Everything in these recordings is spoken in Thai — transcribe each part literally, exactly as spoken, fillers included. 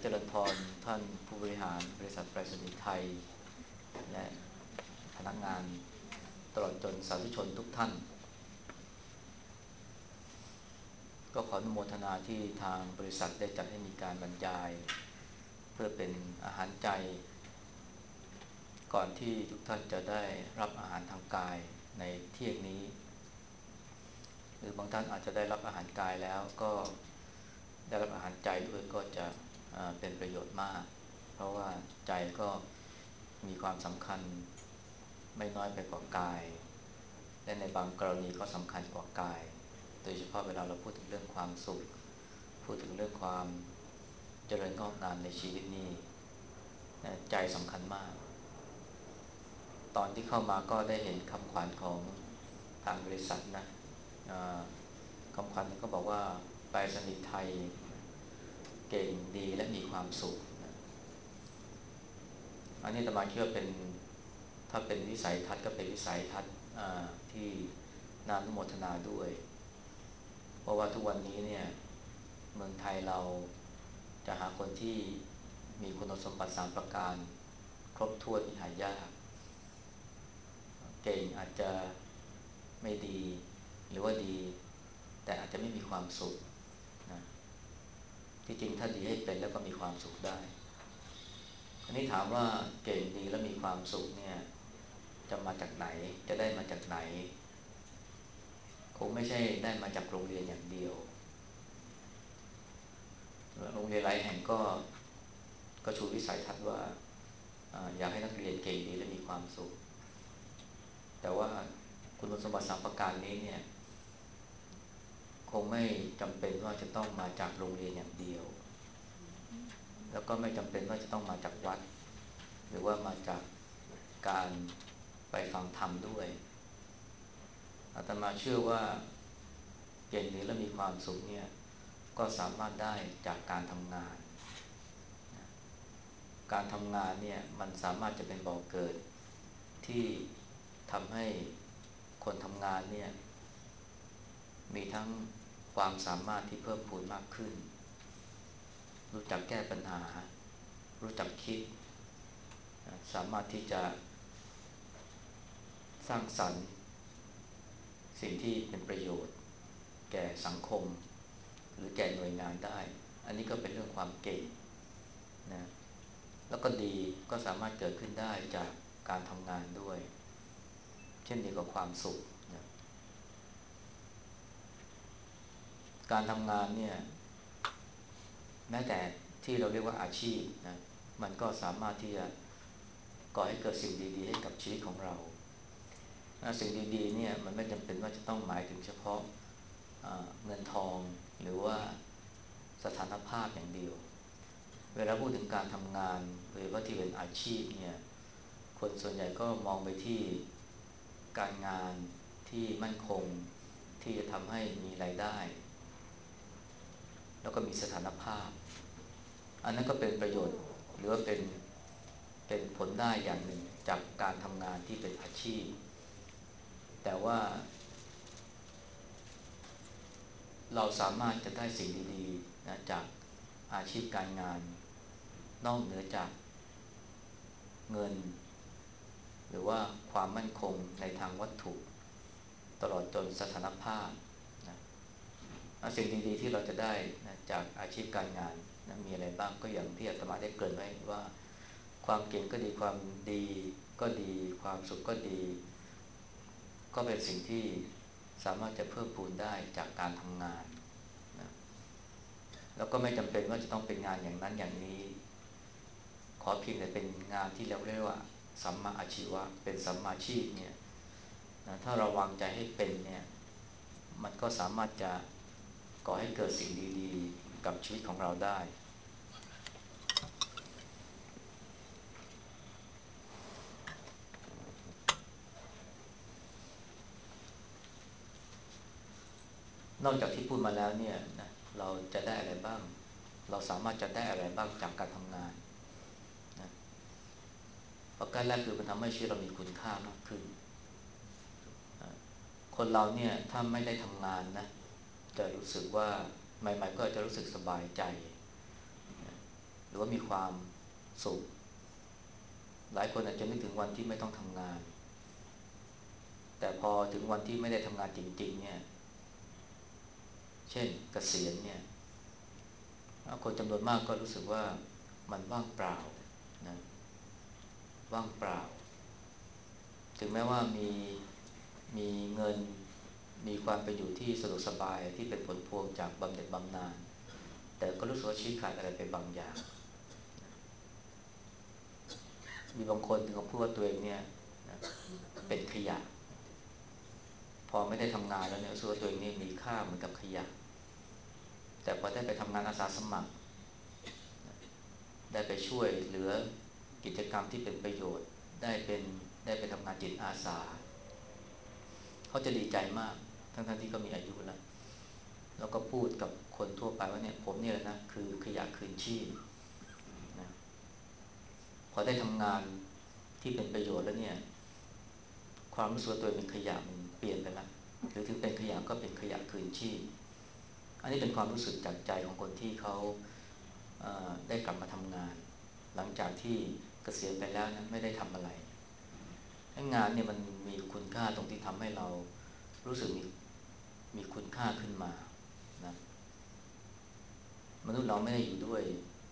จริญพรท่านผู้บริหารบริษัทไปรษณีย์ไทยและพนักงานตลอดจนสาธุชนทุกท่านก็ขออนุโมทนาที่ทางบริษัทได้จัดให้มีการบรรยายเพื่อเป็นอาหารใจก่อนที่ทุกท่านจะได้รับอาหารทางกายในเที่ยงนี้หรือบางท่านอาจจะได้รับอาหารกายแล้วก็ได้รับอาหารใจด้วยก็จะเป็นประโยชน์มากเพราะว่าใจก็มีความสำคัญไม่น้อยไปกว่ากายและในบางกรณีก็สำคัญกว่ากายโดยเฉพาะเวลาเราพูดถึงเรื่องความสุขพูดถึงเรื่องความเจริญงอกงามในชีวิตนี้ใจสำคัญมากตอนที่เข้ามาก็ได้เห็นคำขวัญของทางบริษัทนะคำขวัญนี้ก็บอกว่าไปรษณีย์ไทยเก่งดีและมีความสุขอันนี้อาตมาคิดว่าเป็นถ้าเป็นวิสัยทัศน์ก็เป็นวิสัยทัศน์ที่น่าอนุโมทนาด้วยเพราะว่าทุกวันนี้เนี่ยเมืองไทยเราจะหาคนที่มีคุณสมบัติสามประการครบถ้วนหายากเก่งอาจจะไม่ดีหรือว่าดีแต่อาจจะไม่มีความสุขนะที่จริงถ้าดีให้เป็นแล้วก็มีความสุขได้อันนี้ถามว่าเก่งดีแล้วมีความสุขเนี่ยจะมาจากไหนจะได้มาจากไหนคงไม่ใช่ได้มาจากโรงเรียนอย่างเดียวโรงเรียนหลายแห่งก็ก็ชูวิสัยทัศน์ว่าอยากให้นักเรียนเก่งดีและมีความสุขแต่ว่าคุณสมบัติสามประการนี้เนี่ยคงไม่จำเป็นว่าจะต้องมาจากโรงเรียนอย่างเดียวแล้วก็ไม่จำเป็นว่าจะต้องมาจากวัดหรือว่ามาจากการไปฟังธรรมด้วยอาตมาเชื่อว่าเก่งดีและมีความสุขเนี่ยก็สามารถได้จากการทำงานการทำงานเนี่ยมันสามารถจะเป็นบ่อเกิดที่ทำให้คนทำงานเนี่ยมีทั้งความสามารถที่เพิ่มพูนมากขึ้นรู้จักแก้ปัญหารู้จักคิดสามารถที่จะสร้างสรรค์สิ่งที่เป็นประโยชน์แก่สังคมหรือแก่หน่วยงานได้อันนี้ก็เป็นเรื่องความเก่งนะแล้วก็ดีก็สามารถเกิดขึ้นได้จากการทำงานด้วยเช่นเดียวกับความสุขนะการทำงานเนี่ยแม้แต่ที่เราเรียกว่าอาชีพนะมันก็สามารถที่จะก่อให้เกิดสิ่งดีๆให้กับชีวิตของเราสิ่งดีๆเนี่ยมันไม่จำเป็นว่าจะต้องหมายถึงเฉพาะเงินทองหรือว่าสถานภาพอย่างเดียวเวลาพูดถึงการทำงานโดยเฉพาะที่เป็นอาชีพเนี่ยคนส่วนใหญ่ก็มองไปที่การงานที่มั่นคงที่จะทำให้มีรายได้แล้วก็มีสถานภาพอันนั้นก็เป็นประโยชน์หรือว่าเป็นเป็นผลได้อย่างหนึ่งจากการทำงานที่เป็นอาชีพแต่ว่าเราสามารถจะได้สิ่งดีๆนะจากอาชีพการงานนอกเหนือจากเงินหรือว่าความมั่นคงในทางวัตถุตลอดจนสถานภาพนะสิ่งดีๆที่เราจะได้นะจากอาชีพการงานนะมีอะไรบ้างก็อย่างที่อาตมาได้เกริ่นไว้ว่าความเก่งก็ดีความดีก็ดีความสุขก็ดีก็เป็นสิ่งที่สามารถจะเพิ่มพูนได้จากการทำงานนะแล้วก็ไม่จำเป็นว่าจะต้องเป็นงานอย่างนั้นอย่างนี้ขอเพียงแต่เป็นงานที่เราเรียกว่าสัมมาอาชีวะเป็นสัมมาชีพเนี่ยนะถ้าเราวางใจให้เป็นเนี่ยมันก็สามารถจะก่อให้เกิดสิ่งดีๆกับชีวิตของเราได้นอกจากที่พูดมาแล้วเนี่ยนะเราจะได้อะไรบ้างเราสามารถจะได้อะไรบ้างจากการทำงานนะประการแรกคือมันทำให้ชีวิตเรามีคุณค่ามากขึ้นคนเราเนี่ยถ้าไม่ได้ทำงานนะจะรู้สึกว่าใหม่ๆก็จะรู้สึกสบายใจหรือว่ามีความสุขหลายคนอาจจะนึกถึงวันที่ไม่ต้องทำงานแต่พอถึงวันที่ไม่ได้ทำงานจริงๆเนี่ยเช่นเกษียณเนี่ยคนจำนวนมากก็รู้สึกว่ามันว่างเปล่านะว่างเปล่าถึงแม้ว่ามีมีเงินมีความเป็นอยู่ที่สะดวกสบายที่เป็นผลพวงจากบำเหน็จบำนาญแต่ก็รู้สึกว่าชีวิตขาดอะไรไปบางอย่างมีบางคนถึงกับพูดว่าตัวเองเนี่ยนะเป็นขยะพอไม่ได้ทำงานแล้วเนี่ยรู้สึกว่าตัวเองนี่มีค่าเหมือนกับขยะแต่พอได้ไปทำงานอาสาสมัครได้ไปช่วยเหลือกิจกรรมที่เป็นประโยชน์ได้เป็นได้ไปทำงานจิตอาสาเขาจะดีใจมากทั้งๆที่เขามีอายุแล้วแล้วก็พูดกับคนทั่วไปว่าเนี่ยผมเนี่ยแหละนะคือขยะคืนชีพนะพอได้ทำงานที่เป็นประโยชน์แล้วเนี่ยความรู้สึกตัวเป็นขยะมันเปลี่ยนไปแล้วหรือถึงเป็นขยะก็เป็นขยะคืนชีพอันนี้เป็นความรู้สึกจากใจของคนที่เขาได้กลับมาทำงานหลังจากที่เกษียณไปแล้วนะไม่ได้ทำอะไรงานเนี่ยมันมีคุณค่าตรงที่ทำให้เรารู้สึกมีมีคุณค่าขึ้นมานะมนุษย์เราไม่ได้อยู่ด้วย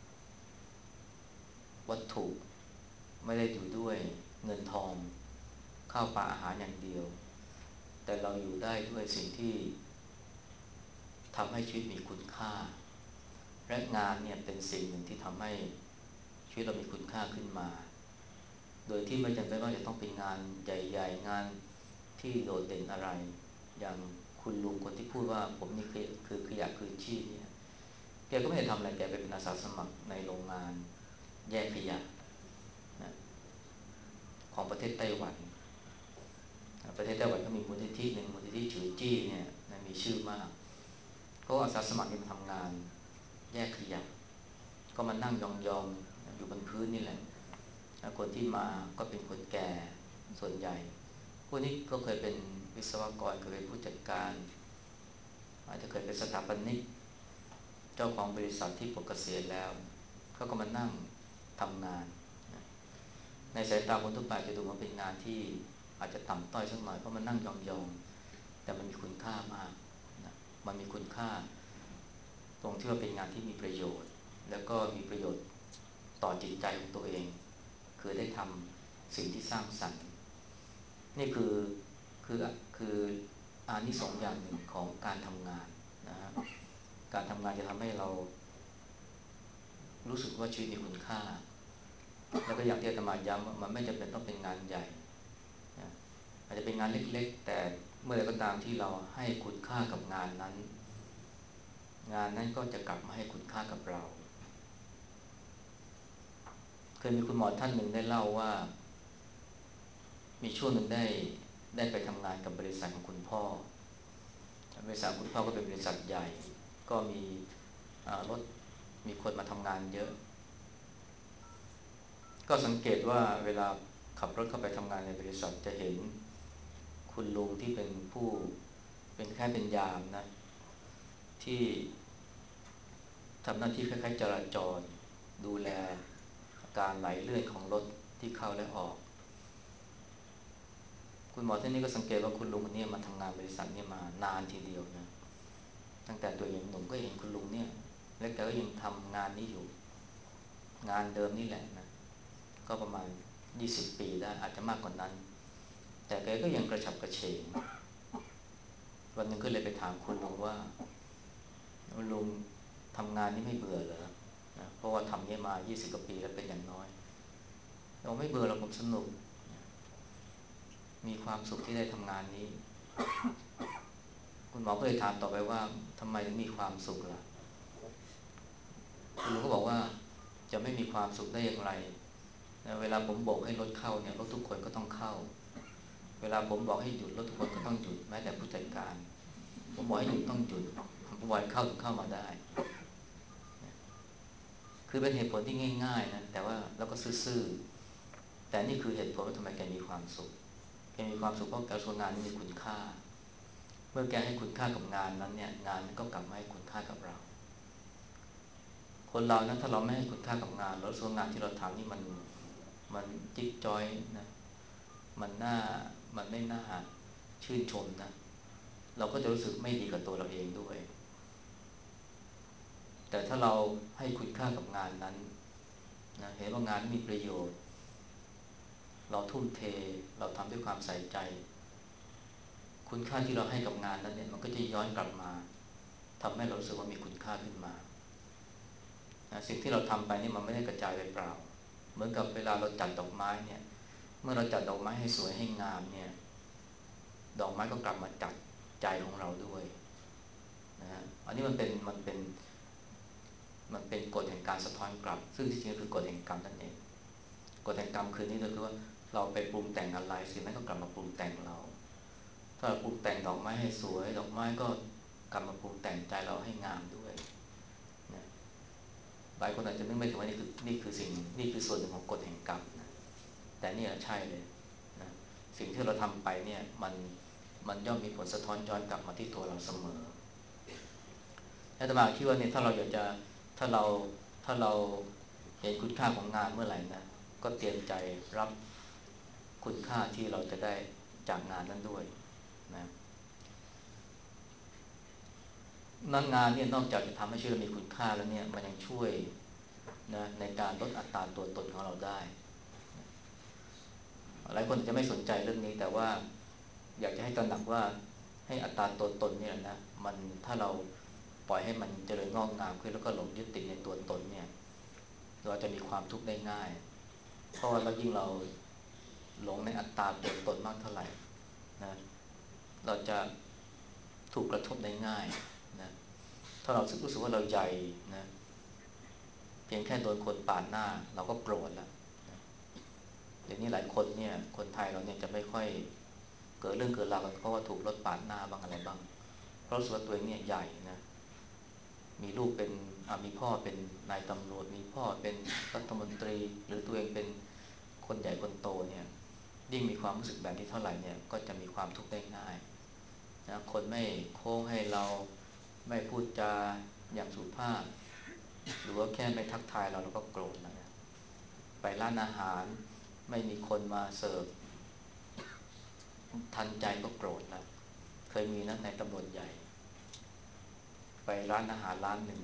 วัตถุไม่ได้อยู่ด้วยเงินทองข้าวปลาอาหารอย่างเดียวแต่เราอยู่ได้ด้วยสิ่งที่ทำให้ชีวิตมีคุณค่าและงานเนี่ยเป็นสิ่งหนึ่งที่ทำให้ชีวิตเรามีคุณค่าขึ้นมาโดยที่ไม่จำเป็นว่าจะต้องเป็นงานใหญ่ๆงานที่โดดเด่นอะไรอย่างคุณลุงคนที่พูดว่าผมนี่คือคือขยะคืนชีพเนี่ยแกก็ไม่ได้ทำอะไรแกไปเป็นอาสาสมัครในโรงงานแยกขยะนะของประเทศไต้หวันประเทศไต้หวันก็มีมูลนิธิหนึ่งมูลนิธิจุยจี้เนี่ยนะมีชื่อมากก็อาสาสมัครที่มาทำงานแยกขยะก็มานั่งยองๆอยู่บนพื้นนี่แหละคนที่มาก็เป็นคนแก่ส่วนใหญ่พวกนี้ก็เคยเป็นวิศวกรเคยเป็นผู้จัดการอาจจะเคยเป็นสถาปนิกเจ้าของบริษัทที่ปลดเกษียณแล้วเขาก็มานั่งทำงานในสายตาคนทั่วไปจะดูว่าเป็นงานที่อาจจะต่ำต้อยสักหน่อยเพราะมันนั่งยองๆแต่มันมีคุณค่ามากนะมันมีคุณค่าตรงที่ว่าเป็นงานที่มีประโยชน์แล้วก็มีประโยชน์ต่อจิตใจของตัวเองคือได้ทำสิ่งที่สร้างสรรค์นี่คือคือคืออานิสงส์อย่างหนึ่งของการทำงานนะการทำงานจะทำให้เรารู้สึกว่าชีวิตมีคุณค่าแล้วก็อย่างที่อาตมาย้ำว่ามันไม่จำเป็นต้องเป็นงานใหญ่นะอาจจะเป็นงานเล็กๆแต่เมื่อใดก็ตามที่เราให้คุณค่ากับงานนั้นงานนั้นก็จะกลับมาให้คุณค่ากับเราเคยมีคุณหมอท่านหนึ่งได้เล่าว่ามีช่วงหนึ่งได้ได้ไปทำงานกับบริษัทของคุณพ่อบริษัทคุณพ่อก็เป็นบริษัทใหญ่ก็มีรถมีคนมาทำงานเยอะก็สังเกตว่าเวลาขับรถเข้าไปทำงานในบริษัทจะเห็นคุณลุงที่เป็นผู้เป็นแค่เป็นยามนะที่ทำหน้าที่คล้ายๆจราจรดูแลการไหลเลื่อนของรถที่เข้าและออกคุณหมอท่านนี้ก็สังเกตว่าคุณลุงคนนี้มาทำงานบริษัทนี้มานานทีเดียวนะตั้งแต่ตัวเองหนุ่มก็เห็นคุณลุงเนี่ยแล้วแกก็ยังทำงานนี้อยู่งานเดิมนี่แหละนะก็ประมาณยี่สิบปีได้อาจจะมากกว่านั้นแต่แกก็ยังกระฉับกระเฉงวันหนึ่งก็เลยไปถามคุณลุงว่าลุงทำงานนี้ไม่เบื่อเหรอนะเพราะว่าทำนี้มายี่สิบกว่าปีแล้วเป็นอย่างน้อยเราไม่เบื่อเราผมสนุกมีความสุขที่ได้ทำงานนี้คุณหมอก็เลยถามต่อไปว่าทำไมถึงมีความสุขล่ะคุณลุงก็บอกว่าจะไม่มีความสุขได้อย่างไรเวลาผมบอกให้รถเข้าเนี่ยรถทุกคนก็ต้องเข้าเวลาผมบอกให้หยุดรถทุกคนก็ต้องหยุดแม้แต่ผู้จัดการผมบอกให้หยุดต้องหยุดผมบอกให้เข้าถึงเข้ามาได้คือเป็นเหตุผลที่ง่ายๆนะแต่ว่าเราก็ซื่อๆแต่นี่คือเหตุผลว่าทำไมแกมีความสุขแกมีความสุขเพราะการทำงานนี้มีคุณค่าเมื่อแกให้คุณค่ากับงานนั้นเนี่ยงานมันก็กลับมาให้คุณค่ากับเราคคนเรานะถ้าเราไม่ให้คุณค่ากับงานแล้วส่วนงานที่เราทำนี่มันมันจิ๊กจอยนะมันน่ามันไม่น่าชื่นชมนะเราก็จะรู้สึกไม่ดีกับตัวเราเองด้วยแต่ถ้าเราให้คุณค่ากับงานนั้นนะเห็นว่างานมีประโยชน์เราทุ่มเทเราทำด้วยความใส่ใจคุณค่าที่เราให้กับงานนั้นเนี่ยมันก็จะย้อนกลับมาทำให้เรารู้สึกว่ามีคุณค่าขึ้นมานะสิ่งที่เราทำไปนี่มันไม่ได้กระจายไปเปล่าเหมือนกับเวลาเราจัดดอกไม้เนี่ยเมื่อเราจัดดอกไม้ให้สวยให้งามเนี่ยดอกไม้ก็กลับมาจัดใจของเราด้วยนะฮะอันนี้มันเป็นมันเป็นมันเป็นกฎแห่งการสะท้อนกลับซึ่งที่จริงคือกฎแห่งกรรมนั่นเองกฎแห่งกรรมคือนี่ก็คือว่าเราไปปรุงแต่งอะไรสิ่งนั้นก็กลับมาปรุงแต่งเราถ้าเราปรุงแต่งดอกไม้ให้สวยดอกไม้ก็กลับมาปรุงแต่งใจเราให้งามด้วยนะหลายคนอาจจะนึกไม่ถึงว่านี่คือนี่คือสิ่งนี่คือส่วนหนึ่งของกฎแห่งกรรมนะแต่นี่ใช่เลยนะสิ่งที่เราทำไปเนี่ยมันมันย่อมมีผลสะท้อนย้อนกลับมาที่ตัวเราเสมออาตมาคิดว่าเนี่ยถ้าเราอยากจะถ้าเราถ้าเราเห็นคุณค่าของงานเมื่อไหร่นะก็เตรียมใจรับคุณค่าที่เราจะได้จากงานนั้นด้วยนะนักงานเนี่ยนอกจากจะทำให้ชีวิตเรามีคุณค่าแล้วเนี่ยมันยังช่วยนะในการลดอัตราตัวตนของเราได้หลายคนจะไม่สนใจเรื่องนี้แต่ว่าอยากจะให้ตระหนักว่าให้อัตราตัวตนเนี่ยนะมันถ้าเราปล่อยให้มันเจริญงอกงามขึ้นแล้วก็หลงยึดติดในตัวตนเนี่ยเราจะมีความทุกข์ได้ง่ายเพราะว่าเรายิ่งเราหลงในอัตตาตัวตนมากเท่าไหร่นะเราจะถูกกระทบได้ง่ายนะถ้าเรารู้สึกว่าเราใหญ่นะเพียงแค่โดนคนปาดหน้าเราก็โกรธแล้วนะเดี๋ยวนี้หลายคนเนี่ยคนไทยเราเนี่ยจะไม่ค่อยเกิดเรื่องเกิดราวกันเพราะว่าถูกรถปาดหน้าบ้างอะไรบ้างเพราะรู้สึกว่าตัวเองเนี่ยใหญ่นะมีลูกเป็นมีพ่อเป็นนายตำรวจมีพ่อเป็นรัฐมนตรีหรือตัวเองเป็นคนใหญ่คนโตเนี่ยยิ่งมีความรู้สึกแบบนี้เท่าไหร่เนี่ยก็จะมีความทุกข์ได้ง่ายนะคนไม่โค้งให้เราไม่พูดจาอย่างสุภาพหรือว่าแค่ไม่ทักทายเราเราก็โกรธแล้วนะไปร้านอาหารไม่มีคนมาเสิร์ฟทันใจก็โกรธแล้วเคยมีนะในตำรวจใหญ่ไปร้านอาหารร้านหนึ่ง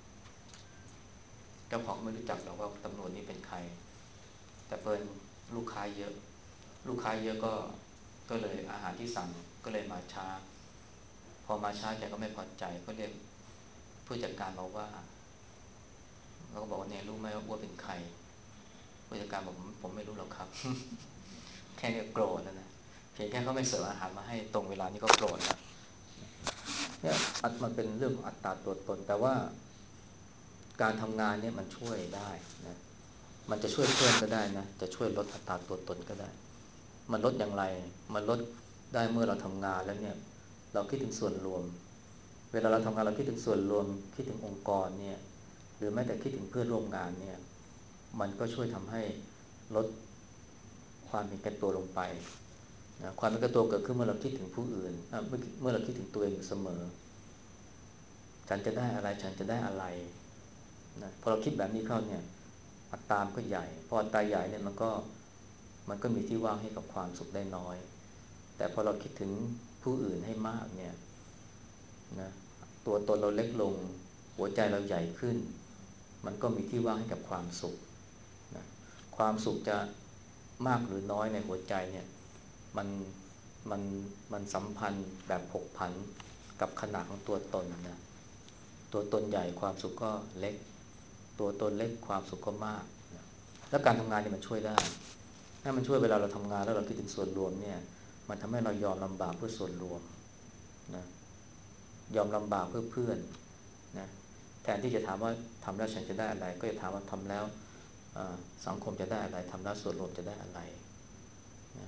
เจ้าของไม่รู้จักหรอกว่าตำรวจนี่เป็นใครแต่เพิ่นลูกค้าเยอะลูกค้าเยอะก็ก็เลยอาหารที่สั่งก็เลยมาช้าพอมาช้าแกก็ไม่พอใจก็เรียกผู้จัดการมาว่าเราก็บอกว่าเนี่ยรู้ไหมว่าเป็นใครผู้จัดการบอกผมผมไม่รู้หรอกครับแค่นี้โกรธแล้วนะเพียงแค่เขาไม่เสิร์ฟอาหารมาให้ตรงเวลานี่ก็โกรธแล้วเนี่ยมันเป็นเรื่องของอัตราตัวตนแต่ว่าการทำงานเนี่ยมันช่วยได้นะมันจะช่วยเพิ่มก็ได้นะจะช่วยลดอัตราตัวตนก็ได้มันลดอย่างไรมันลดได้เมื่อเราทำงานแล้วเนี่ยเราคิดถึงส่วนรวมเวลาเราทำงานเราคิดถึงส่วนรวมคิดถึงองค์กรเนี่ยหรือแม้แต่คิดถึงเพื่อนร่วมงานเนี่ยมันก็ช่วยทำให้ลดความเห็นแก่ตัวลงไปนะความเห็นแก่ตัวเกิดขึ้นเมื่อเราคิดถึงผู้อื่นเมื่อเราคิดถึงตัวเองอยู่เสมอฉันจะได้อะไรฉันจะได้อะไรนะพอเราคิดแบบนี้เข้าเนี่ยอัตรามก็ใหญ่พออัตราใหญ่เนี่ยมันก็มันก็มีที่ว่างให้กับความสุขได้น้อยแต่พอเราคิดถึงผู้อื่นให้มากเนี่ยนะตัวตนเราเล็กลงหัวใจเราใหญ่ขึ้นมันก็มีที่ว่างให้กับความสุขนะความสุขจะมากหรือน้อยในหัวใจเนี่ยมันมันมันสัมพันธ์แบบผกผันกับขนาดของตัวตนนะตัวตนใหญ่ความสุขก็เล็กตัวตนเล็กความสุขก็มากนะแล้วการทำงานเนี่ยมันช่วยได้ถ้ามันช่วยเวลาเราทำงานแล้วเราคิดถึงส่วนรวมเนี่ยมันทำให้เรายอมลำบากเพื่อส่วนรวมนะยอมลำบากเพื่อเพื่อนนะแทนที่จะถามว่าทำแล้วฉันจะได้อะไรก็จะถามว่าทำแล้วสังคมจะได้อะไรทำแล้วส่วนรวมจะได้อะไรนะ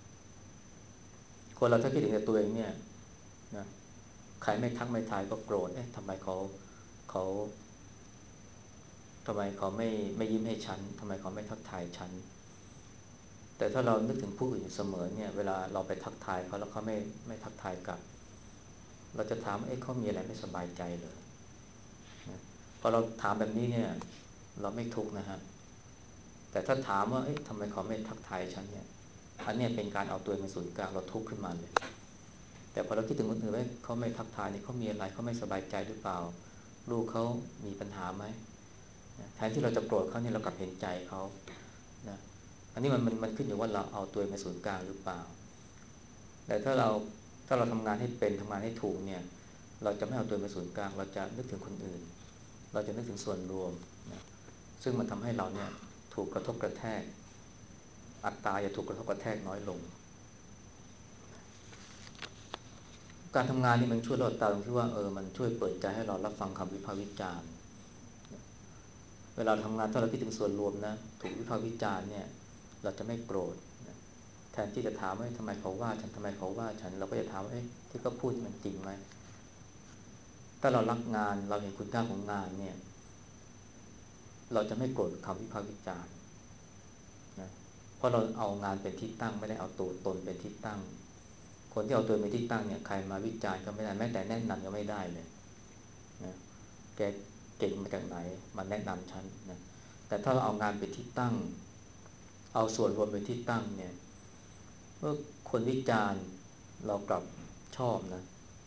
คนเราถ้าคิดถึงแต่ตัวเองเนี่ยนะใครไม่ทักไม่ทายก็โกรธเอ๊ะทำไมเขาเขาทำไมเขาไม่ไม่ยิ้มให้ฉันทำไมเขาไม่ทักทายฉันแต่ถ้าเรานึกถึงผู้อื่นอยู่เสมอเนี่ยเวลาเราไปทักทายเขาแล้วเขาไม่ไม่ทักทายกลับเราจะถามเอ๊ะเขามีอะไรไม่สบายใจเลยนะอเราถามแบบนี้เนี่ยเราไม่ทุกข์นะฮะแต่ถ้าถามว่าเอ๊ะทำไมเขาไม่ทักทายฉันเนี่ยอันนี้เป็นการเอาตัวเองเป็นศูนย์กลางเราทุกข์ขึ้นมาเลยแต่พอเราคิดถึงคนอื่นว่าเขาไม่ทักทายนี่เขามีอะไรเขาไม่สบายใจหรือเปล่าลูกเขามีปัญหาไหมแทนที่เราจะโกรธเขาเนี่ยเรากลับเห็นใจเขานะอันนี้มันมันมันขึ้นอยู่ว่าเราเอาตัวเองเป็นศูนย์กลางหรือเปล่าแต่ถ้าเราถ้าเราทำงานให้เป็นทำงานให้ถูกเนี่ยเราจะไม่เอาตัวเองเป็นศูนย์กลางเราจะนึกถึงคนอื่นเราจะนึกถึงส่วนรวมนะซึ่งมันทำให้เราเนี่ยถูกกระทบกระแทกอัตราจะถูกกระทบกระแทกน้อยลงการทำงานนี่มันช่วยลดอัตราตรงที่ว่าเออมันช่วยเปิดใจให้เรารับฟังคำวิพากษ์วิจารณ์เวลาทำงานถ้าเราคิดถึงส่วนรวมนะถูกวิพากษ์วิจารณ์เนี่ยเราจะไม่โกรธนะแทนที่จะถามว่าทำไมเขาว่าฉันทำไมเขาว่าฉันเราก็จะถามว่าที่เขาพูดมันจริงไหมถ้าเรารักงานเราเห็นคุณค่าของงานเนี่ยเราจะไม่โกรธคำวิพากษ์วิจารณ์นะเพราะเราเอางานเป็นที่ตั้งไม่ได้เอาตัวตนเป็นที่ตั้งคนที่เอาตัวเป็นที่ตั้งเนี่ยใครมาวิจารณ์ก็ไม่ได้แม้แต่แนะนำก็ไม่ได้เลยนะแกเก่งมาจากไหนมาแนะนำฉันนะแต่ถ้าเราเอางานเป็นที่ตั้งเอาส่วนรวมเป็นที่ตั้งเนี่ยเมื่อคนวิจารณ์เรากลับชอบนะ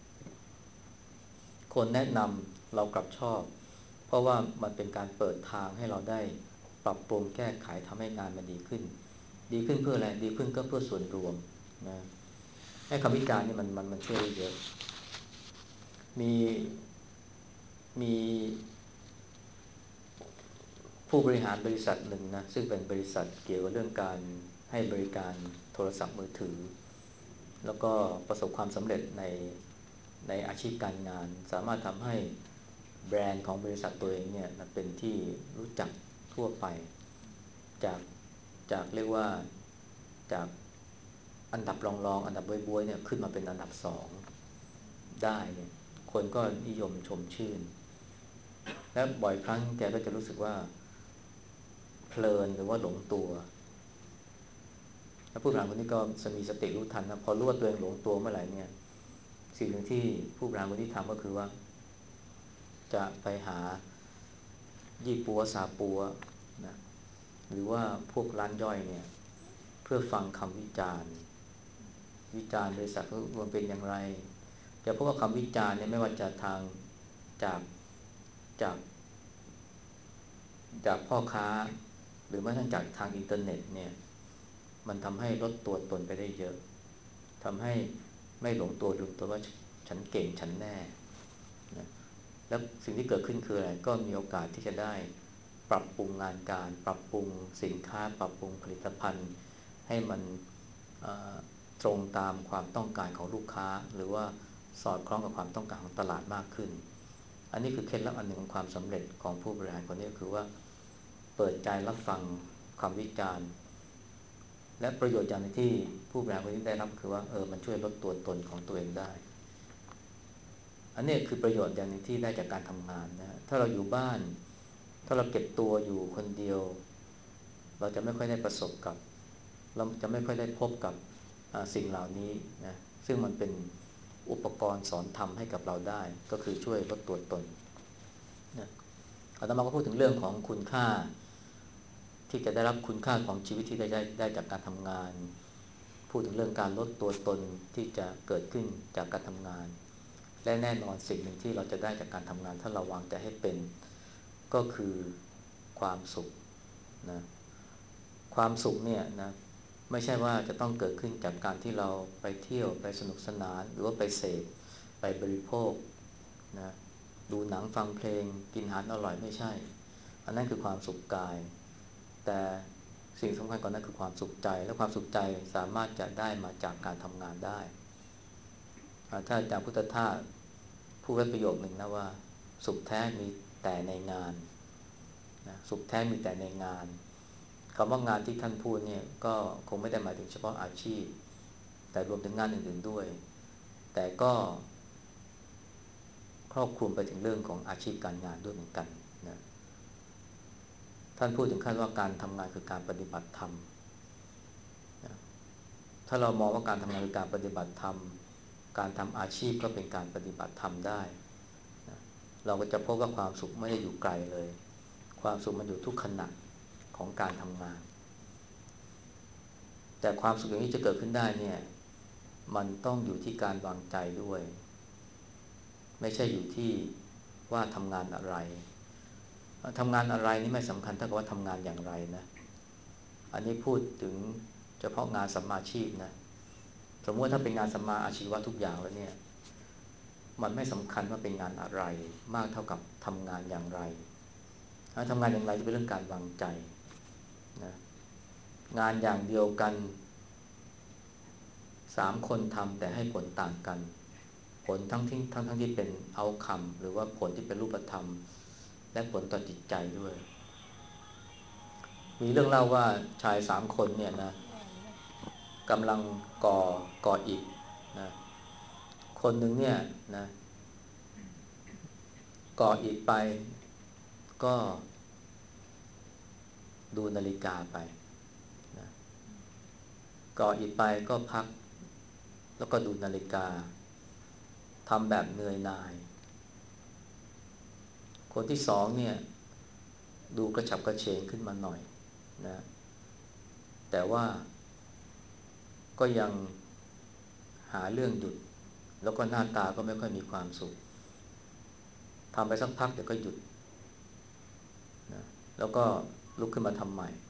คนแนะนำเรากลับชอบเพราะว่ามันเป็นการเปิดทางให้เราได้ปรับปรุงแก้ไขทำให้งานมันดีขึ้นดีขึ้นเพื่ออะไรดีขึ้นก็เพื่อส่วนรวมนะให้คำวิจารณ์นี่มันมันมันช่วยเยอะมีมีผู้บริหารบริษัทหนึ่งนะซึ่งเป็นบริษัทเกี่ยวกับเรื่องการให้บริการโทรศัพท์มือถือแล้วก็ประสบความสำเร็จในในอาชีพการงานสามารถทำให้แบรนด์ของบริษัทตัวเองเนี่ยเป็นที่รู้จักทั่วไปจากจากเรียกว่าจากอันดับรองๆอันดับบ๊วยๆเนี่ยขึ้นมาเป็นอันดับสองได้เนี่ยคนก็นิยมชมชื่นและบ่อยครั้งแกก็จะรู้สึกว่าเพลินหรือว่าหลงตัวแล้วผู้บริหารคนนี้ก็มีสติรู้ทันนะพอรู้ว่าตัวเองหลงตัวเมื่อไหร่เนี่ยสิ่งหนึ่งที่ผู้บริหารคนนี้ทำก็คือว่าจะไปหายี่ปัวซาปัวนะหรือว่าพวกร้านย่อยเนี่ยเพื่อฟังคำวิจารณ์วิจารณ์บริษัทเขารวมเป็นอย่างไรแต่พวกคำวิจารณ์เนี่ยไม่ว่าจะทางจากจากจากพ่อค้าหรือแม้กระทั่งจากทางอินเทอร์เน็ตเนี่ยมันทำให้ลดตัวตนไปได้เยอะทำให้ไม่หลงตัวลืมตัวว่าฉันเก่งฉันแน่นะแล้วสิ่งที่เกิดขึ้นคืออะไรก็มีโอกาสที่จะได้ปรับปรุงงานการปรับปรุงสินค้าปรับปรุงผลิตภัณฑ์ให้มันตรงตามความต้องการของลูกค้าหรือว่าสอดคล้องกับความต้องการของตลาดมากขึ้นอันนี้คือเคล็ดลับอันหนึ่งของความสำเร็จของผู้บริหารคนนี้คือว่าเปิดใจรับฟังคำวิจารณ์และประโยชน์อย่างที่ผู้บริหารคนนี้ได้รับคือว่าเออมันช่วยลดตัวตนของตัวเองได้อันนี้คือประโยชน์อย่างหนึ่งที่ได้จากการทำงานนะถ้าเราอยู่บ้านถ้าเราเก็บตัวอยู่คนเดียวเราจะไม่ค่อยได้ประสบกับเราจะไม่ค่อยได้พบกับสิ่งเหล่านี้นะซึ่งมันเป็นอุปกรณ์สอนธรรมให้กับเราได้ก็คือช่วยลดตัวตนนะอาตมาก็พูดถึงเรื่องของคุณค่าที่จะได้รับคุณค่าของชีวิตที่ได้ได้ได้จากการทำงานพูดถึงเรื่องการลดตัวตนที่จะเกิดขึ้นจากการทำงานและแน่นอนสิ่งหนึ่งที่เราจะได้จากการทำงานถ้าเราวางใจให้เป็นก็คือความสุขนะความสุขเนี่ยนะไม่ใช่ว่าจะต้องเกิดขึ้นจากการที่เราไปเที่ยวไปสนุกสนานหรือว่าไปเสพไปบริโภคนะดูหนังฟังเพลงกินอาหารอร่อยไม่ใช่อันนั้นคือความสุขกายแต่สิ่งสำคัญกว่านั้นคือความสุขใจและความสุขใจสามารถจะได้มาจากการทำงานได้ถ้าอาจารย์พุทธทาสพูดไว้ประโยคหนึ่งนะว่าสุขแท้มีแต่ในงานนะสุขแท้มีแต่ในงานคำว่างานที่ท่านพูดเนี่ยก็คงไม่ได้หมายถึงเฉพาะอาชีพแต่รวมถึงงานอื่นๆด้วยแต่ก็ครอบคลุมไปถึงเรื่องของอาชีพการงานด้วยเหมือนกันนะท่านพูดถึงขั้นว่าการทำงานคือการปฏิบัติธรรมนะถ้าเรามองว่าการทำงานคือการปฏิบัติธรรมการทำอาชีพก็เป็นการปฏิบัติธรรมได้นะเราก็จะพบว่าความสุขไม่ได้อยู่ไกลเลยความสุขมันอยู่ทุกขณะของการทำงานแต่ความสุขอย่างนี้จะเกิดขึ้นได้เนี่ยมันต้องอยู่ที่การวางใจด้วยไม่ใช่อยู่ที่ว่าทำงานอะไรทำงานอะไรนี่ไม่สำคัญเท่ากับว่าทำงานอย่างไรนะอันนี้พูดถึงเฉพาะงานสัมมาชีพนะสมมติว่าถ้าเป็นงานสัมมาอาชีวะทุกอย่างแล้วเนี่ยมันไม่สำคัญว่าเป็นงานอะไรมากเท่ากับทำงานอย่างไรทำงานอย่างไรจะเป็นเรื่องการวางใจนะงานอย่างเดียวกันสามคนทำแต่ให้ผลต่างกันผลทั้งที่ทั้งทั้งที่เป็นเอาท์คัมหรือว่าผลที่เป็นรูปธรรมและผลต่อจิตใจด้วยมีเรื่องเล่าว่าชายสามคนเนี่ยนะกำลังก่อก่ออิฐนะคนหนึ่งเนี่ยนะก่ออิฐไปก็ดูนาฬิกาไปนะก่ออิฐไปก็พักแล้วก็ดูนาฬิกาทำแบบเหนื่อยหน่ายคนที่สองเนี่ยดูกระฉับกระเฉงขึ้นมาหน่อยนะแต่ว่าก็ยังหาเรื่องหยุดแล้วก็หน้าตาก็ไม่ค่อยมีความสุขทำไปสักพักเดี๋ยวก็หยุดนะแล้วก็ลุกขึ้นมาทำใหม่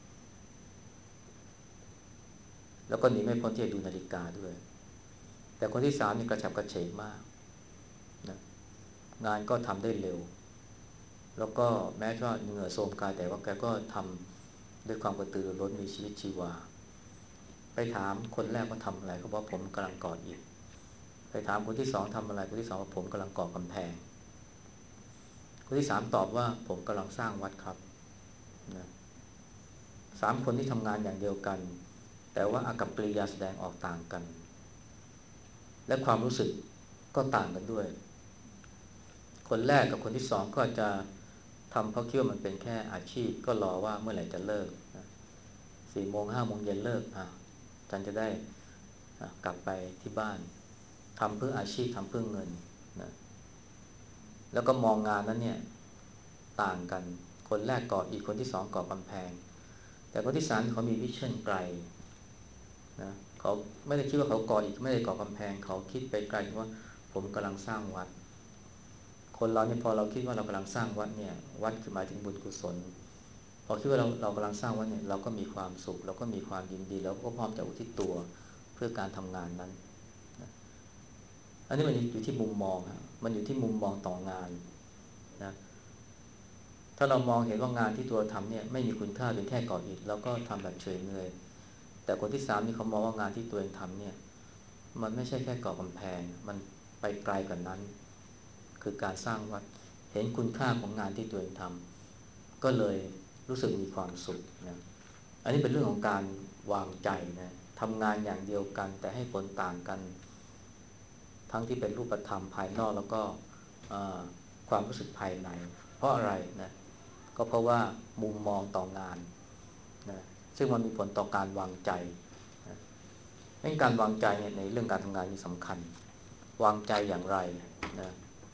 แล้วก็หนีไม่พ้นที่จะดูนาฬิกาด้วยแต่คนที่สามนี่กระฉับกระเฉงมากนะงานก็ทำได้เร็วแล้วก็แม้ว่าเหงื่อโทรมกายแต่ว่าแกก็ทำด้วยความกระตือรือร้นมีชีวิตชีวาไปถามคนแรกว่าทำอะไรเขาบอกผมกำลังก่ออิฐไปถามคนที่สองทำอะไรคนที่สองว่าผมกำลังก่อกำแพงคนที่สามตอบว่าผมกำลังสร้างวัดครับนะสามคนที่ทำงานอย่างเดียวกันแต่ว่าอากัปกิริยาแสดงออกต่างกันและความรู้สึกก็ต่างกันด้วยคนแรกกับคนที่สองก็จะทำเพราะคิดว่ามันเป็นแค่อาชีพก็รอว่าเมื่อไหร่จะเลิกสี่โมงห้าโมงเย็นเลิกอ่ะฉันจะได้กลับไปที่บ้านทำเพื่ออาชีพทำเพื่อเงินนะแล้วก็มองงานนั้นเนี่ยต่างกันคนแรกก่ออีกคนที่สองก่อกำแพงแต่คนที่สามเขามีวิชั่นไกลนะเขาไม่ได้คิดว่าเขาก่ออีกไม่ได้ก่อกำแพงเขาคิดไปไกลว่าผมกำลังสร้างวัดคนเราเนี่ยพอเราคิดว่าเรากำลังสร้างวัดเนี่ยวัดคือหมายถึงบุญกุศลพอคิดว่าเราเรากำลังสร้างวัดเนี่ยเราก็มีความสุขเราก็มีความยินดีแล้วก็พร้อมจะอุทิศตัวเพื่อการทำงานนั้นอันนี้มันอยู่ที่มุมมองมันอยู่ที่มุมมองต่องานนะถ้าเรามองเห็นว่างานที่ตัวทำเนี่ยไม่มีคุณค่าเป็นแค่ก่ออิฐแล้วก็ทำแบบเฉยเมยแต่คนที่สามนี่เขามองว่างานที่ตัวเองทำเนี่ยมันไม่ใช่แค่ก่อกำแพงมันไปไกลกว่านั้นคือการสร้างวัดเห็นคุณค่าของงานที่ตัวเองทำก็เลยรู้สึกมีความสุขนะอันนี้เป็นเรื่องของการวางใจนะทำงานอย่างเดียวกันแต่ให้ผลต่างกันทั้งที่เป็นรูปธรรมภายนอกแล้วก็ความรู้สึกภายในเพราะอะไรนะก็เพราะว่ามุมมองต่องานนะซึ่งมันมีผลต่อการวางใจนะเรื่องการวางใจเนี่ยในเรื่องการทำงานนี่สำคัญวางใจอย่างไรนะ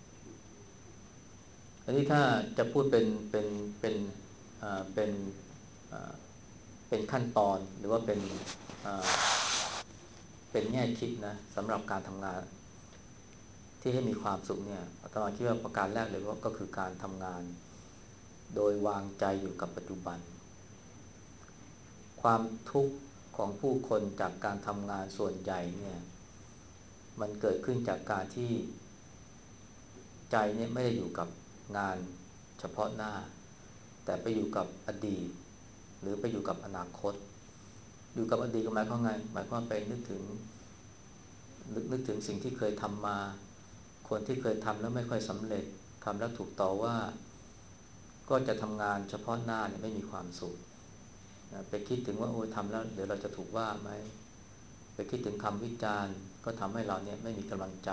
อันนี้ถ้าจะพูดเป็นเป็นเป็นเป็นเป็นขั้นตอนหรือว่าเป็นเป็นแง่คิดนะสำหรับการทำงานที่ให้มีความสุขเนี่ยอาตมาคิดว่าประการแรกเลยก็คือการทำงานโดยวางใจอยู่กับปัจจุบันความทุกข์ของผู้คนจากการทำงานส่วนใหญ่เนี่ยมันเกิดขึ้นจากการที่ใจเนี่ยไม่ได้อยู่กับงานเฉพาะหน้าแต่ไปอยู่กับอดีตหรือไปอยู่กับอนาคตอยู่กับอดีตก็หมายความไงหมายความไปนึกถึงนึกนึกถึงสิ่งที่เคยทำมาคนที่เคยทำแล้วไม่ค่อยสำเร็จทำแล้วถูกต่อว่าก็จะทำงานเฉพาะหน้าเนี่ยไม่มีความสุขไปคิดถึงว่าโอ้ยทำแล้วเดี๋ยวเราจะถูกว่าไหมไปคิดถึงคำวิจารณ์ก็ทำให้เราเนี่ยไม่มีกำลังใจ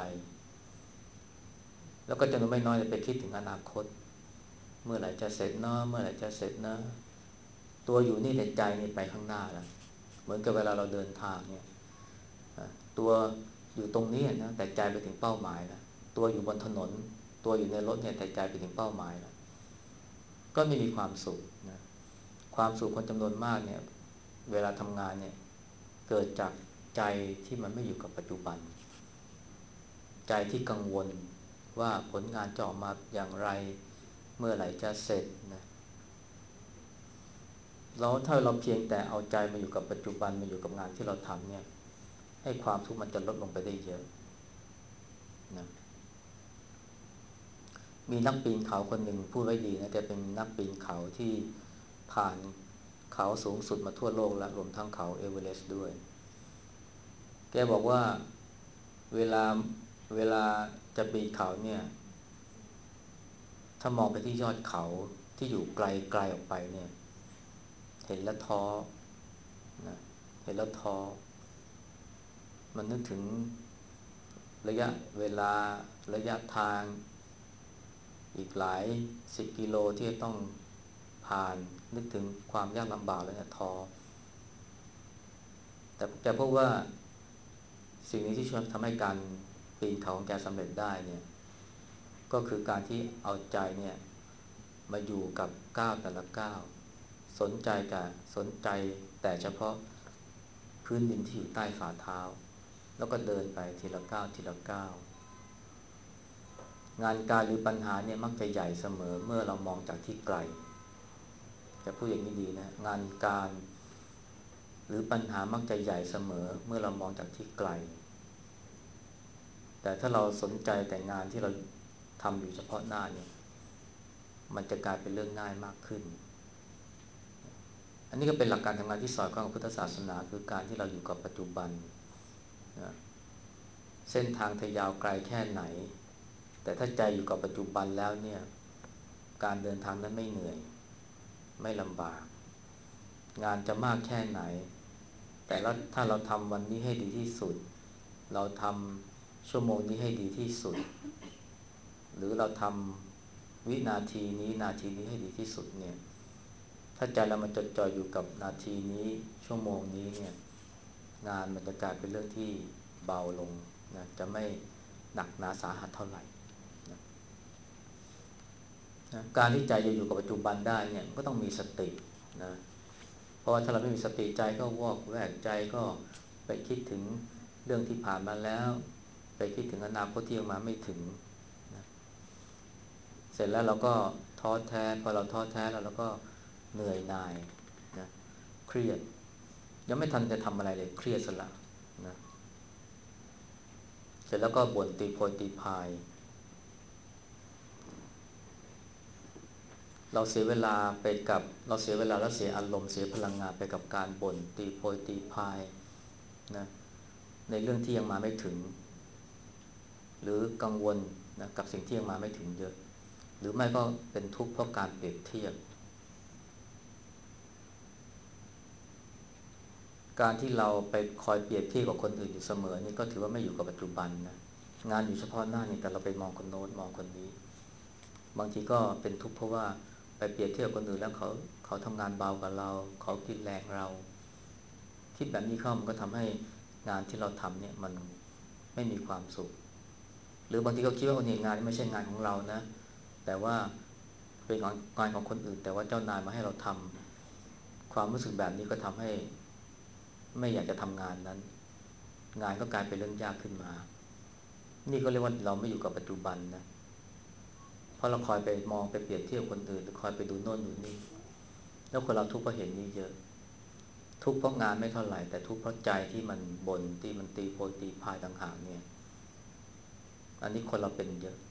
แล้วก็จำนวนไม่น้อยไปคิดถึงอนาคตเมื่อไหร่จะเสร็จเนาะเมื่อไหร่จะเสร็จนะตัวอยู่นี่แต่ใจนี่ไปข้างหน้าแล้วเหมือนกับเวลาเราเดินทางเนี่ยตัวอยู่ตรงนี้นะแต่ใจไปถึงเป้าหมายแล้วตัวอยู่บนถนนตัวอยู่ในรถเนี่ยแต่ใจไปถึงเป้าหมายแล้วก็ไม่มีความสุขนะความสุขคนจำนวนมากเนี่ยเวลาทำงานเนี่ยเกิดจากใจที่มันไม่อยู่กับปัจจุบันใจที่กังวลว่าผลงานจะออกมาอย่างไรเมื่อไหร่จะเสร็จนะแล้วถ้าเราเพียงแต่เอาใจมาอยู่กับปัจจุบันมาอยู่กับงานที่เราทำเนี่ยให้ความทุกข์มันจะลดลงไปได้เยอะนะมีนักปีนเขาคนหนึ่งพูดไว้ดีนะแกเป็นนักปีนเขาที่ผ่านเขาสูงสุดมาทั่วโลกและรวมทั้งเขาเอเวอเรสต์ด้วยแกบอกว่าเวลาเวลาจะปีนเขาเนี่ยถ้ามองไปที่ยอดเขาที่อยู่ไกลไกลออกไปเนี่ยเห็นแล้วท้อนะเห็นแล้วท้อมันนึกถึงระยะเวลาระยะทางอีกหลายสิบกิโลที่จะต้องผ่านนึกถึงความยากลำบากแล้วเนี่ยท้อแต่แกพบว่าสิ่งนี้ที่ช่วยทำให้การปีนเขาของแกสำเร็จได้เนี่ยก็คือการที่เอาใจเนี่ยมาอยู่กับก้าวแต่ละก้าวสนใจแต่สนใจแต่เฉพาะพื้นดินที่อยู่ใต้ฝ่าเท้าแล้วก็เดินไปทีละก้าวทีละก้าวงานการหรือปัญหาเนี่ยมักจะใหญ่เสมอเมื่อเรามองจากที่ไกลจะพูดอย่างนี้ดีนะงานการหรือปัญหามักจะใหญ่เสมอเมื่อเรามองจากที่ไกลแต่ถ้าเราสนใจแต่งานที่เราทำอยู่เฉพาะหน้าเนี่ยมันจะกลายเป็นเรื่องง่ายมากขึ้นอันนี้ก็เป็นหลักการทำงานที่สอนของพุทธศาสนาคือการที่เราอยู่กับปัจจุบันนะเส้นทางทยาวไกลแค่ไหนแต่ถ้าใจอยู่กับปัจจุบันแล้วเนี่ยการเดินทางนั้นไม่เหนื่อยไม่ลำบากงานจะมากแค่ไหนแต่ถ้าเราทำวันนี้ให้ดีที่สุดเราทำชั่วโมงนี้ให้ดีที่สุดหรือเราทำวินาทีนี้นาทีนี้ให้ดีที่สุดเนี่ยถ้าใจเรามันจดจ่ออยู่กับนาทีนี้ชั่วโมงนี้เนี่ยงานมันจะกลายเป็นเรื่องที่เบาลงนะจะไม่หนักหนาสาหัสเท่าไหร่นะนะการที่ใจจะอยู่กับปัจจุบันได้เนี่ยก็ต้องมีสตินะเพราะว่าถ้าเราไม่มีสติใจก็วอกแวกใจก็ไปคิดถึงเรื่องที่ผ่านมาแล้วไปคิดถึงอนาคตที่ยังมาไม่ถึงนะเสร็จแล้วเราก็ท้อแท้พอเราท้อแท้แล้วเราก็เหนื่อยหน่ายนะเครียดยังไม่ทันจะทำอะไรเลยเครียดซะละนะเสร็จแล้วก็บ่นตีโพยตีพายเราเสียเวลาไปกับเราเสียเวลาแล้วเสียอารมณ์เสียพลังงานไปกับการบ่นตีโพยตีพายนะในเรื่องที่ยังมาไม่ถึงหรือกังวลนะกับสิ่งที่ยังมาไม่ถึงเยอะหรือไม่ก็เป็นทุกข์เพราะการเปรียบเทียบการที่เราไปคอยเปรียบเทียบกับคนอื่นอยู่เสมอนี่ก็ถือว่าไม่อยู่กับปัจจุบันนะงานอยู่เฉพาะหน้านี่แต่เราไปมองคนโน้นมองคนนี้บางทีก็เป็นทุกข์เพราะว่าไปเปรียบเทียบคนอื่นแล้วเขาเขาทำงานเบากว่าเราเขากินแรงเราคิดแบบนี้เข้ามันก็ทำให้งานที่เราทำเนี่ยมันไม่มีความสุขหรือบางทีก็คิดว่าเนี่ยงานไม่ใช่งานของเรานะแต่ว่าเป็นงานของคนอื่นแต่ว่าเจ้านายมาให้เราทำความรู้สึกแบบนี้ก็ทำให้ไม่อยากจะทำงานนั้นงานก็กลายเป็นเรื่องยากขึ้นมานี่ก็เรียกว่าเราไม่อยู่กับปัจจุบันนะเพราะเราคอยไปมองไปเปรียบเทียบคนอื่นหรือคอยไปดูโน่นดูนี่แล้วคนเราทุกข์เพราะเห็นนี้เยอะทุกข์เพราะงานไม่เท่าไหร่แต่ทุกข์เพราะใจที่มันบ่นที่มันตีโพยตีพายต่างหากเนี่ยอันนี้คนเราเป็นเยอะ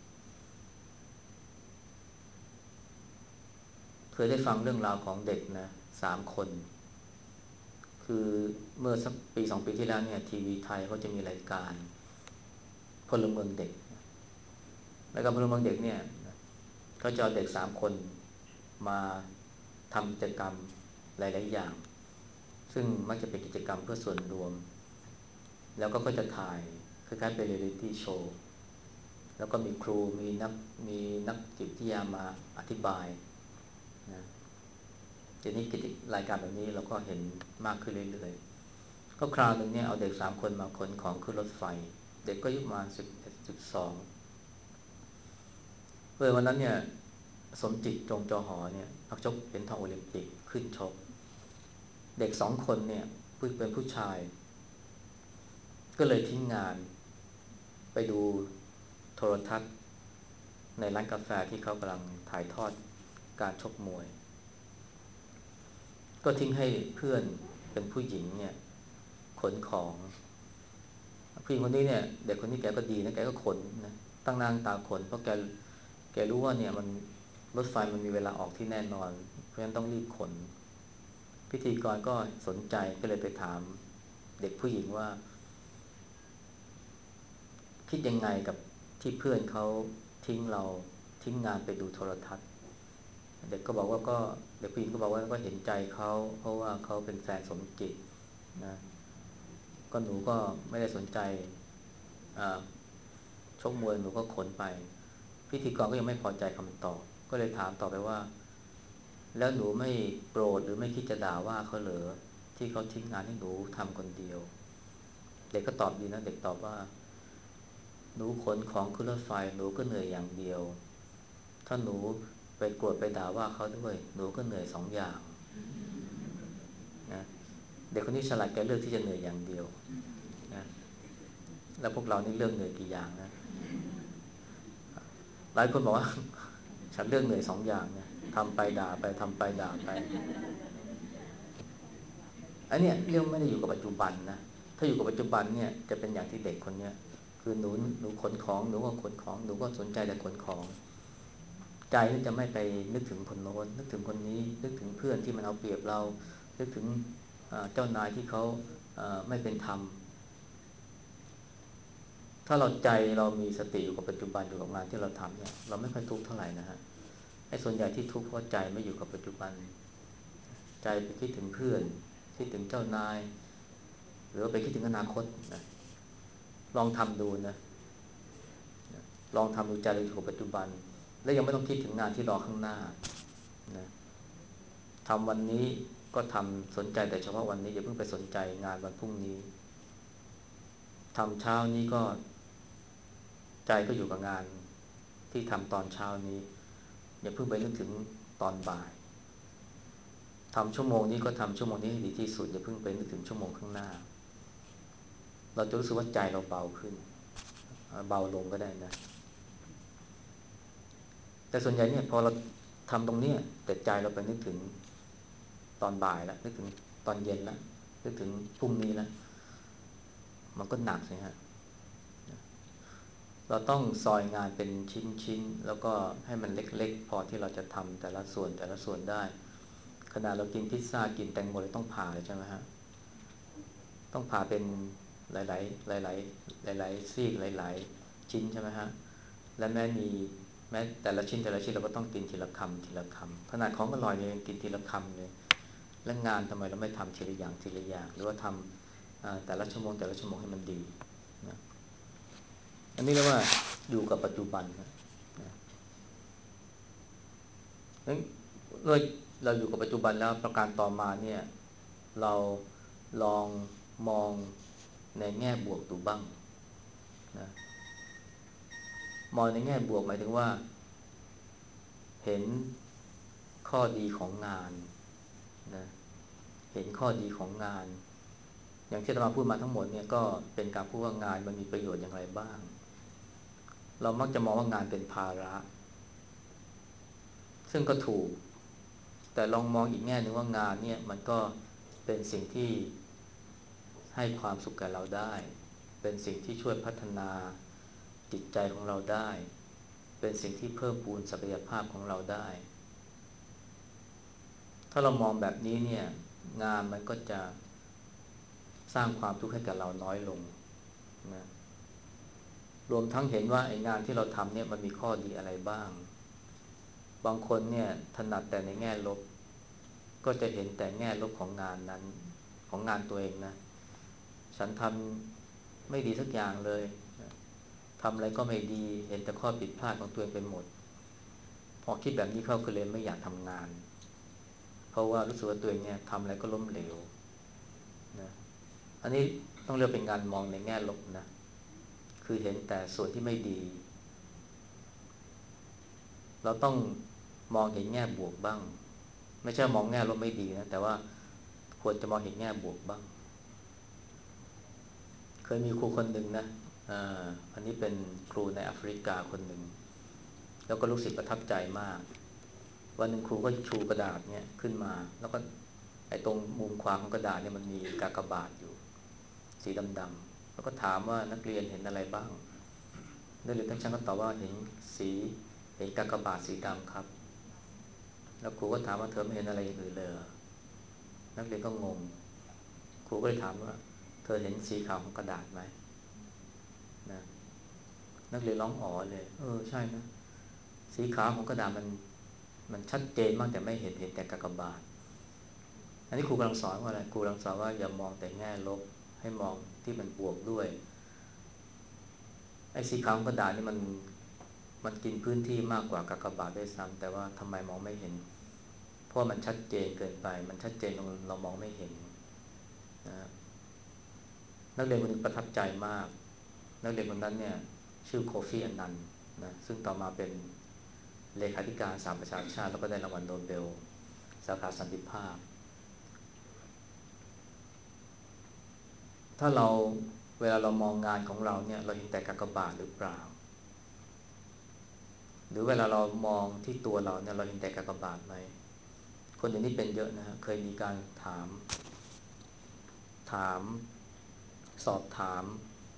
เคยได้ฟังเรื่องราวของเด็กนะสามคนคือเมื่อสักปีสองปีที่แล้วเนี่ยทีวีไทยเขาจะมีรายการพลเมืองเด็กรายการพลเมืองเด็กเนี่ยเขาจะเอาเด็กสามคนมาทำกิจกรรมหลายๆอย่างซึ่งมักจะเป็นกิจกรรมเพื่อส่วนรวมแล้วก็ก็จะถ่ายคล้ายๆเป็นเรียลิตี้โชว์แล้วก็มีครูมีนักมีนักจิตวิทยามาอธิบายนะทีนี้กิจรายการแบบนี้เราก็เห็นมากขึ้นเรื่อยๆก็คราวหนึ่งเนี่ยเอาเด็กสามคนมาขนของขึ้นรถไฟเด็กก็อายุประมาณสิบเอ็ดสิบสองเออวันนั้นเนี่ยสมจิตจงจอหอเนี่ยนักชกเหรียญทองโอลิมปิกขึ้นชกเด็กสองคนเนี่ยเป็นผู้ชายก็เลยทิ้งงานไปดูโทรทัศน์ในร้านกาแฟที่เขากำลังถ่ายทอดการชกมวยก็ทิ้งให้เพื่อนเป็นผู้หญิงเนี่ยขนของผู้หญิงคนนี้เนี่ยเด็กคนนี้แกก็ดีนะแกก็ขนนะตั้งนางตาขนเพราะแกแกรู้ว่าเนี่ยมันรถไฟมันมีเวลาออกที่แน่นอนเพราะฉะนั้นต้องรีบขนพิธีกรก็สนใจก็เลยไปถามเด็กผู้หญิงว่าคิดยังไงกับที่เพื่อนเขาทิ้งเราทิ้งงานไปดูโทรทัศน์เด็กก็บอกว่าก็เด็กผู้หญิงก็บอกว่าก็เห็นใจเขาเพราะว่าเขาเป็นแฟนสมจิตนะก็หนูก็ไม่ได้สนใจชกมวยหนูก็ขนไปพิธีกรก็ยังไม่พอใจคำตอบก็เลยถามต่อไปว่าแล้วหนูไม่โกรธหรือไม่คิดจะด่าว่าเขาเหรอที่เขาทิ้งงานให้หนูทำคนเดียวเด็กก็ตอบดีนะเด็กตอบว่าหนูขนของขึ้นรถไฟหนูก็เหนื่อยอย่างเดียวถ้าหนูไปโกรธไปด่าว่าเขาด้วยหนูก็เหนื่อยสองอย่างนะเด็กคนนี้ฉลาดแกเลือกที่จะเหนื่อยอย่างเดียวนะแล้วพวกเรานี่เลือกเหนื่อยกี่อย่างนะหลายคนบอกว่าฉันเลือกเหนื่อยสองอย่างเนี่ยทำไปด่าไปทำไปด่าไปอันเนี้ยเรื่องไม่ได้อยู่กับปัจจุบันนะถ้าอยู่กับปัจจุบันเนี่ยจะเป็นอย่างที่เด็กคนเนี้ยคือหนูหนูขนของหนูก็ขนของหนูก็สนใจแต่ขนของใจนี่จะไม่ไปนึกถึงคนโน้นนึกถึงคนนี้นึกถึงเพื่อนที่มันเอาเปรียบเรานึกถึงเจ้านายที่เขาไม่เป็นธรรมถ้าเราใจเรามีสติอยู่กับปัจจุบันอยู่กับงานที่เราทำเนี่ยเราไม่ค่อยทุกข์เท่าไหร่นะฮะไอ้ส่วนใหญ่ที่ทุกข์เพราะใจไม่อยู่กับปัจจุบันใจไปคิดถึงเพื่อนคิดถึงเจ้านายหรือไปคิดถึงอนาคตนะลองทำดูนะลองทำดูใจเราอยู่กับปัจจุบันและยังไม่ต้องคิดถึงงานที่รอข้างหน้านะทำวันนี้ก็ทำสนใจแต่เฉพาะวันนี้อย่าเพิ่งไปสนใจงานวันพรุ่งนี้ทำเช้านี้ก็ใจก็อยู่กับงานที่ทำตอนเช้านี้อย่าเพิ่งไปนึกถึงตอนบ่ายทำชั่วโมงนี้ก็ทำชั่วโมงนี้ให้ดีที่สุดอย่าเพิ่งไปนึกถึงชั่วโมงข้างหน้าเราจะรู้สึกว่าใจเราเบาขึ้นเบาลงก็ได้นะแต่ส่วนใหญ่เนี่ยพอเราทำตรงนี้แต่ใจเราไปนึกถึงตอนบ่ายแล้วนึกถึงตอนเย็นแล้วนึกถึงพรุ่งนี้แล้วมันก็หนักใช่ไหมฮะเราต้องซอยงานเป็นชิ้นๆแล้วก็ให้มันเล็กๆพอที่เราจะทำแต่ละส่วนแต่ละส่วนได้ขณะเรากินพิซซ่ากินแตงโมเราต้องผ่าใช่ไหมฮะต้องผ่าเป็นหลายๆหลายๆหลายๆซีกหลายๆชิ้นใช่ไหมฮะและแม้มีแม้แต่ละชิ้นแต่ละชิ้นเราก็ต้องกินทีละคำทีละคำขนาดของอร่อยเนี่ยยังกินทีละคำเลยแล้วงานทำไมเราไม่ทำทีละอย่างทีละอย่างหรือว่าทำแต่ละชั่วโมงแต่ละชั่วโมงให้มันดีนะอันนี้เรียกว่าอยู่กับปัจจุบันนะนั้นเมื่อเราอยู่กับปัจจุบันแล้วประการต่อมาเนี่ยเราลองมองในแง่บวกดูบ้างนะมองในแง่บวกหมายถึงว่าเห็นข้อดีของงานนะเห็นข้อดีของงานอย่างที่เราพูดมาทั้งหมดเนี่ยก็เป็นการพูดว่างานมันมีประโยชน์อย่างไรบ้างเรามักจะมองว่างานเป็นภาระซึ่งก็ถูกแต่ลองมองอีกแง่นึงว่างานเนี่ยมันก็เป็นสิ่งที่ให้ความสุขแก่เราได้เป็นสิ่งที่ช่วยพัฒนาจิตใจของเราได้เป็นสิ่งที่เพิ่มพูนศักยภาพของเราได้ถ้าเรามองแบบนี้เนี่ยงานมันก็จะสร้างความทุกข์ให้กับเราน้อยลงนะรวมทั้งเห็นว่าไอ้งานที่เราทำเนี่ยมันมีข้อดีอะไรบ้างบางคนเนี่ยถนัดแต่ในแง่ลบก็จะเห็นแต่แง่ลบของงานนั้นของงานตัวเองนะฉันทำไม่ดีสักอย่างเลยทำอะไรก็ไม่ดีเห็นแต่ข้อผิดพลาดของตัวเองเป็นหมดพอคิดแบบนี้เข้าก็เลยไม่อยากทำงานเพราะว่ารู้สึกว่าตัวเองเนี่ยทำอะไรก็ล้มเหลวนะอันนี้ต้องเรียกเป็นการมองในแง่ลบนะคือเห็นแต่ส่วนที่ไม่ดีเราต้องมองเห็นแง่บวกบ้างไม่ใช่มองแง่ลบไม่ดีนะแต่ว่าควรจะมองเห็นแง่บวกบ้างเคยมีครูคนหนึ่งนะอ่าอันนี้เป็นครูในแอฟริกาคนหนึ่งแล้วก็ลูกศิษย์ประทับใจมากวันหนึ่งครูก็ชูกระดาษเนี่ยขึ้นมาแล้วก็ไอ้ตรงมุมขวาของกระดาษเนี่ยมันมีกากบาทอยู่สีดำๆแล้วก็ถามว่านักเรียนเห็นอะไรบ้างนักเรียนทั้งชั้นก็ตอบว่าเห็นสีเห็นกากบาทสีดำครับแล้วครูก็ถามว่าเธอไม่เห็นอะไรอย่างอื่นเลยนักเรียนก็งงครูก็เลยถามว่าเธอเห็นสีขาวของกระดาษไหมนะนักเรียนร้องอ๋อเลยเออใช่นะสีขาวของกระดาษมันมันชัดเจนมากแต่ไม่เห็นเห็นแต่กากบาทอันนี้ครูกำลังสอนว่าอะไรครูกำลังสอนว่าอย่ามองแต่แง่ลบให้มองที่มันบวกด้วยไอ้สีขาวของกระดาษนี่มันมันกินพื้นที่มากกว่ากากบาทด้วยซ้ำแต่ว่าทำไมมองไม่เห็นเพราะมันชัดเจนเกินไปมันชัดเจนเราเรามองไม่เห็นนะนักเรียนคนนึงประทับใจมากนักเรียนคนนั้นเนี่ยชื่อโคฟี่อนันต์นะซึ่งต่อมาเป็นเลขาธิการสหประชาชาติแล้วก็ได้รางวัลโนเบลสาขาสันติภาพถ้าเราเวลาเรามองงานของเราเนี่ยเราเห็นแต่กากบาทหรือเปล่าหรือเวลาเรามองที่ตัวเราเนี่ยเราเห็นแต่กากบาทไหมคนอย่างนี้เป็นเยอะนะฮะเคยมีการถามถามสอบถาม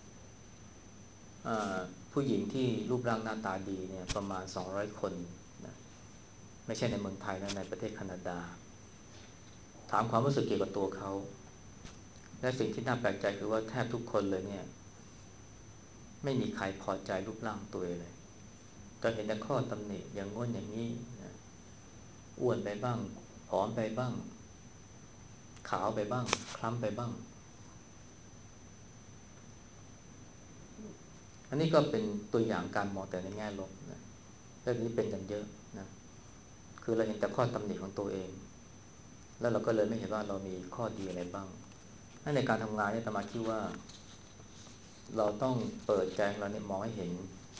ผู้หญิงที่รูปร่างหน้าตาดีเนี่ยประมาณสองร้อยคนนะไม่ใช่ในเมืองไทยนะในประเทศแคนาดาถามความรู้สึกเกี่ยวกับตัวเขาและสิ่งที่น่าแปลกใจคือว่าแทบทุกคนเลยเนี่ยไม่มีใครพอใจรูปร่างตัวเองเลยก็เห็นแต่ข้อตำหนิอย่างง้นอย่างนี้นะอ้วนไปบ้างผอมไปบ้างขาวไปบ้างคล้ำไปบ้างอันนี้ก็เป็นตัวอย่างการมองแต่ในแง่ลบนะเรื่องนี้เป็นกันเยอะนะคือเราเห็นแต่ข้อตำหนิของตัวเองแล้วเราก็เลยไม่เห็นว่าเรามีข้อดีอะไรบ้างในการทำงานเนี่ยตมาคิดว่าเราต้องเปิดใจเราเนี่ยมองให้เห็น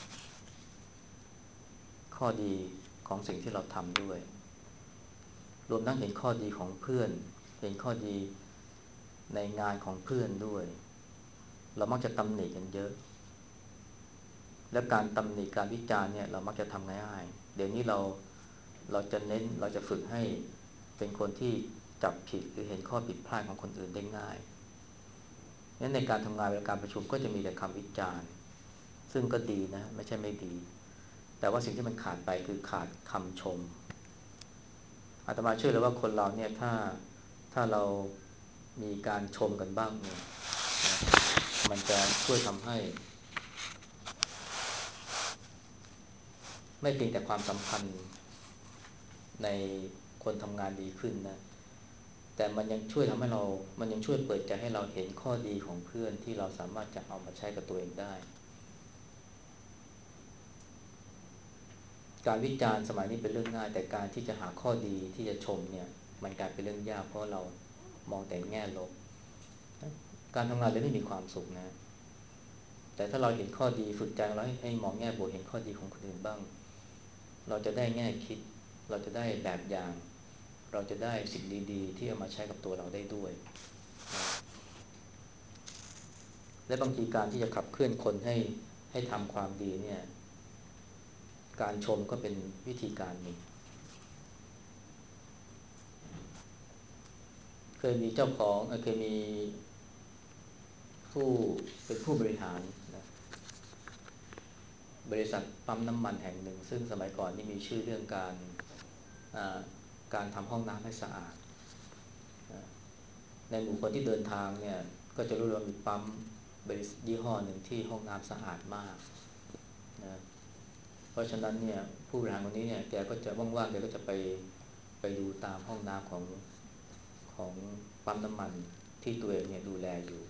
ข้อดีของสิ่งที่เราทำด้วยรวมทั้งเห็นข้อดีของเพื่อนเห็นข้อดีในงานของเพื่อนด้วยเรามักจะตำหนิกันเยอะและการตำหนิการวิจารณ์เนี่ยเรามักจะทำง่ายๆเดี๋ยวนี้เราเราจะเน้นเราจะฝึกให้เป็นคนที่จับผิดหรือเห็นข้อผิดพลาดของคนอื่นได้ง่ายนั้นในการทำงานและการประชุมก็จะมีแต่คำวิจารณ์ซึ่งก็ดีนะไม่ใช่ไม่ดีแต่ว่าสิ่งที่มันขาดไปคือขาดคำชมอาตมาเชื่อเลยว่าคนเราเนี่ยถ้าถ้าเรามีการชมกันบ้างเนี่ยมันจะช่วยทำให้ไม่เพียงแต่ความสัมพันธ์ในคนทำงานดีขึ้นนะแต่มันยังช่วยทำให้เรามันยังช่วยเปิดใจให้เราเห็นข้อดีของเพื่อนที่เราสามารถจะเอามาใช้กับตัวเองได้การวิจารณ์สมัยนี้เป็นเรื่องง่ายแต่การที่จะหาข้อดีที่จะชมเนี่ยมันกลายเป็นเรื่องยากเพราะเรามองแต่แง่ลบการทำงานเลยไม่มีความสุขนะแต่ถ้าเราเห็นข้อดีฝึกใจเราให้มองแง่บวกเห็นข้อดีของคนอื่นบ้างเราจะได้แง่คิดเราจะได้แบบอย่างเราจะได้สิ่งดีๆที่เอามาใช้กับตัวเราได้ด้วยและบางทีการที่จะขับเคลื่อนคนให้ให้ทำความดีเนี่ยการชมก็เป็นวิธีการหนึ่งเคยมีเจ้าของเคยมีผู้เป็นผู้บริหารนะบริษัทปั๊มน้ำมันแห่งหนึ่งซึ่งสมัยก่อนนี่มีชื่อเรื่องการการทำห้องน้ำให้สะอาดในหมู่คนที่เดินทางเนี่ยก็จะรู้ว่ามีปั๊มบริษัทยี่ห้อหนึ่งที่ห้องน้ำสะอาดมากนะเพราะฉะนั้นเนี่ยผู้บริหารคนนี้เนี่ยแกก็จะว่างๆแกก็จะไปไปดูตามห้องน้ำของของปั๊มน้ำมันที่ตัวเองเนี่ยดูแลอยู่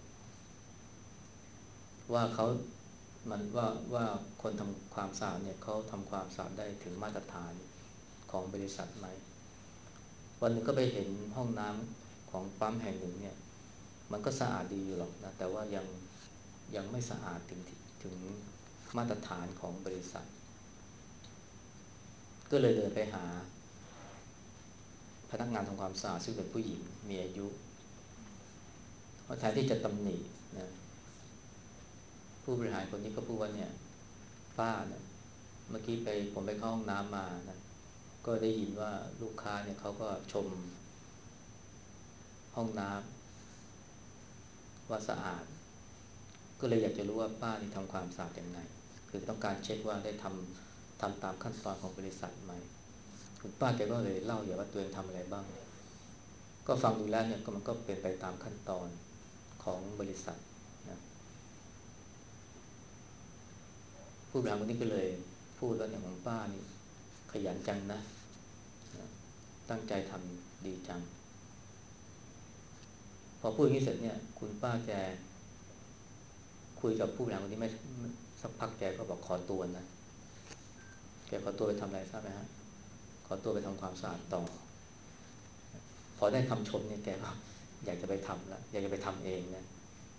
ว่าเขามันว่าว่าคนทำความสะอาดเนี่ยเขาทำความสะอาดได้ถึงมาตรฐานของบริษัทไหมวันหนึ่งก็ไปเห็นห้องน้ำของปั๊มแห่งหนึ่งเนี่ยมันก็สะอาดดีอยู่หรอกนะแต่ว่ายังยังไม่สะอาดถึงถึงมาตรฐานของบริษัทก็เลยเดินไปหาพนักงานทำความสะอาดซึ่งเป็นผู้หญิงมีอายุเพราะแทนที่จะตำหนินะผู้บริหารคนนี้ก็พูดว่าเนี่ยป้าเนี่ยเมื่อกี้ไปผมไปเข้าห้องน้ำมานะก็ได้ยินว่าลูกค้าเนี่ยเขาก็ชมห้องน้ำว่าสะอาดก็เลยอยากจะรู้ว่าป้านี่ทำความสะอาดยังไงคือต้องการเช็คว่าได้ทำทำตามขั้นตอนของบริษัทไหมคุณป้าแกก็เลยเล่าอย่างว่าตัวเองทำอะไรบ้างก็ฟังดูแล้วเนี่ยก็มันก็เป็นไปตามขั้นตอนของบริษัทนะผู้บริหารคนนี้ก็เลยพูดว่าเนี่ยของป้านี่ขยันจังนะตั้งใจทำดีจังพอพูดอย่างนี้เสร็จเนี่ยคุณป้าแกคุยกับผู้บริหารคนนี้ไม่สักพักแกก็บอกขอตัวนะแกขอตัวไปทำอะไรทราบไหมฮะขอตัวไปทำความสะอาดต่อพอได้คำชมเนี่ยแกก็อยากจะไปทำละอยากจะไปทำเองนะ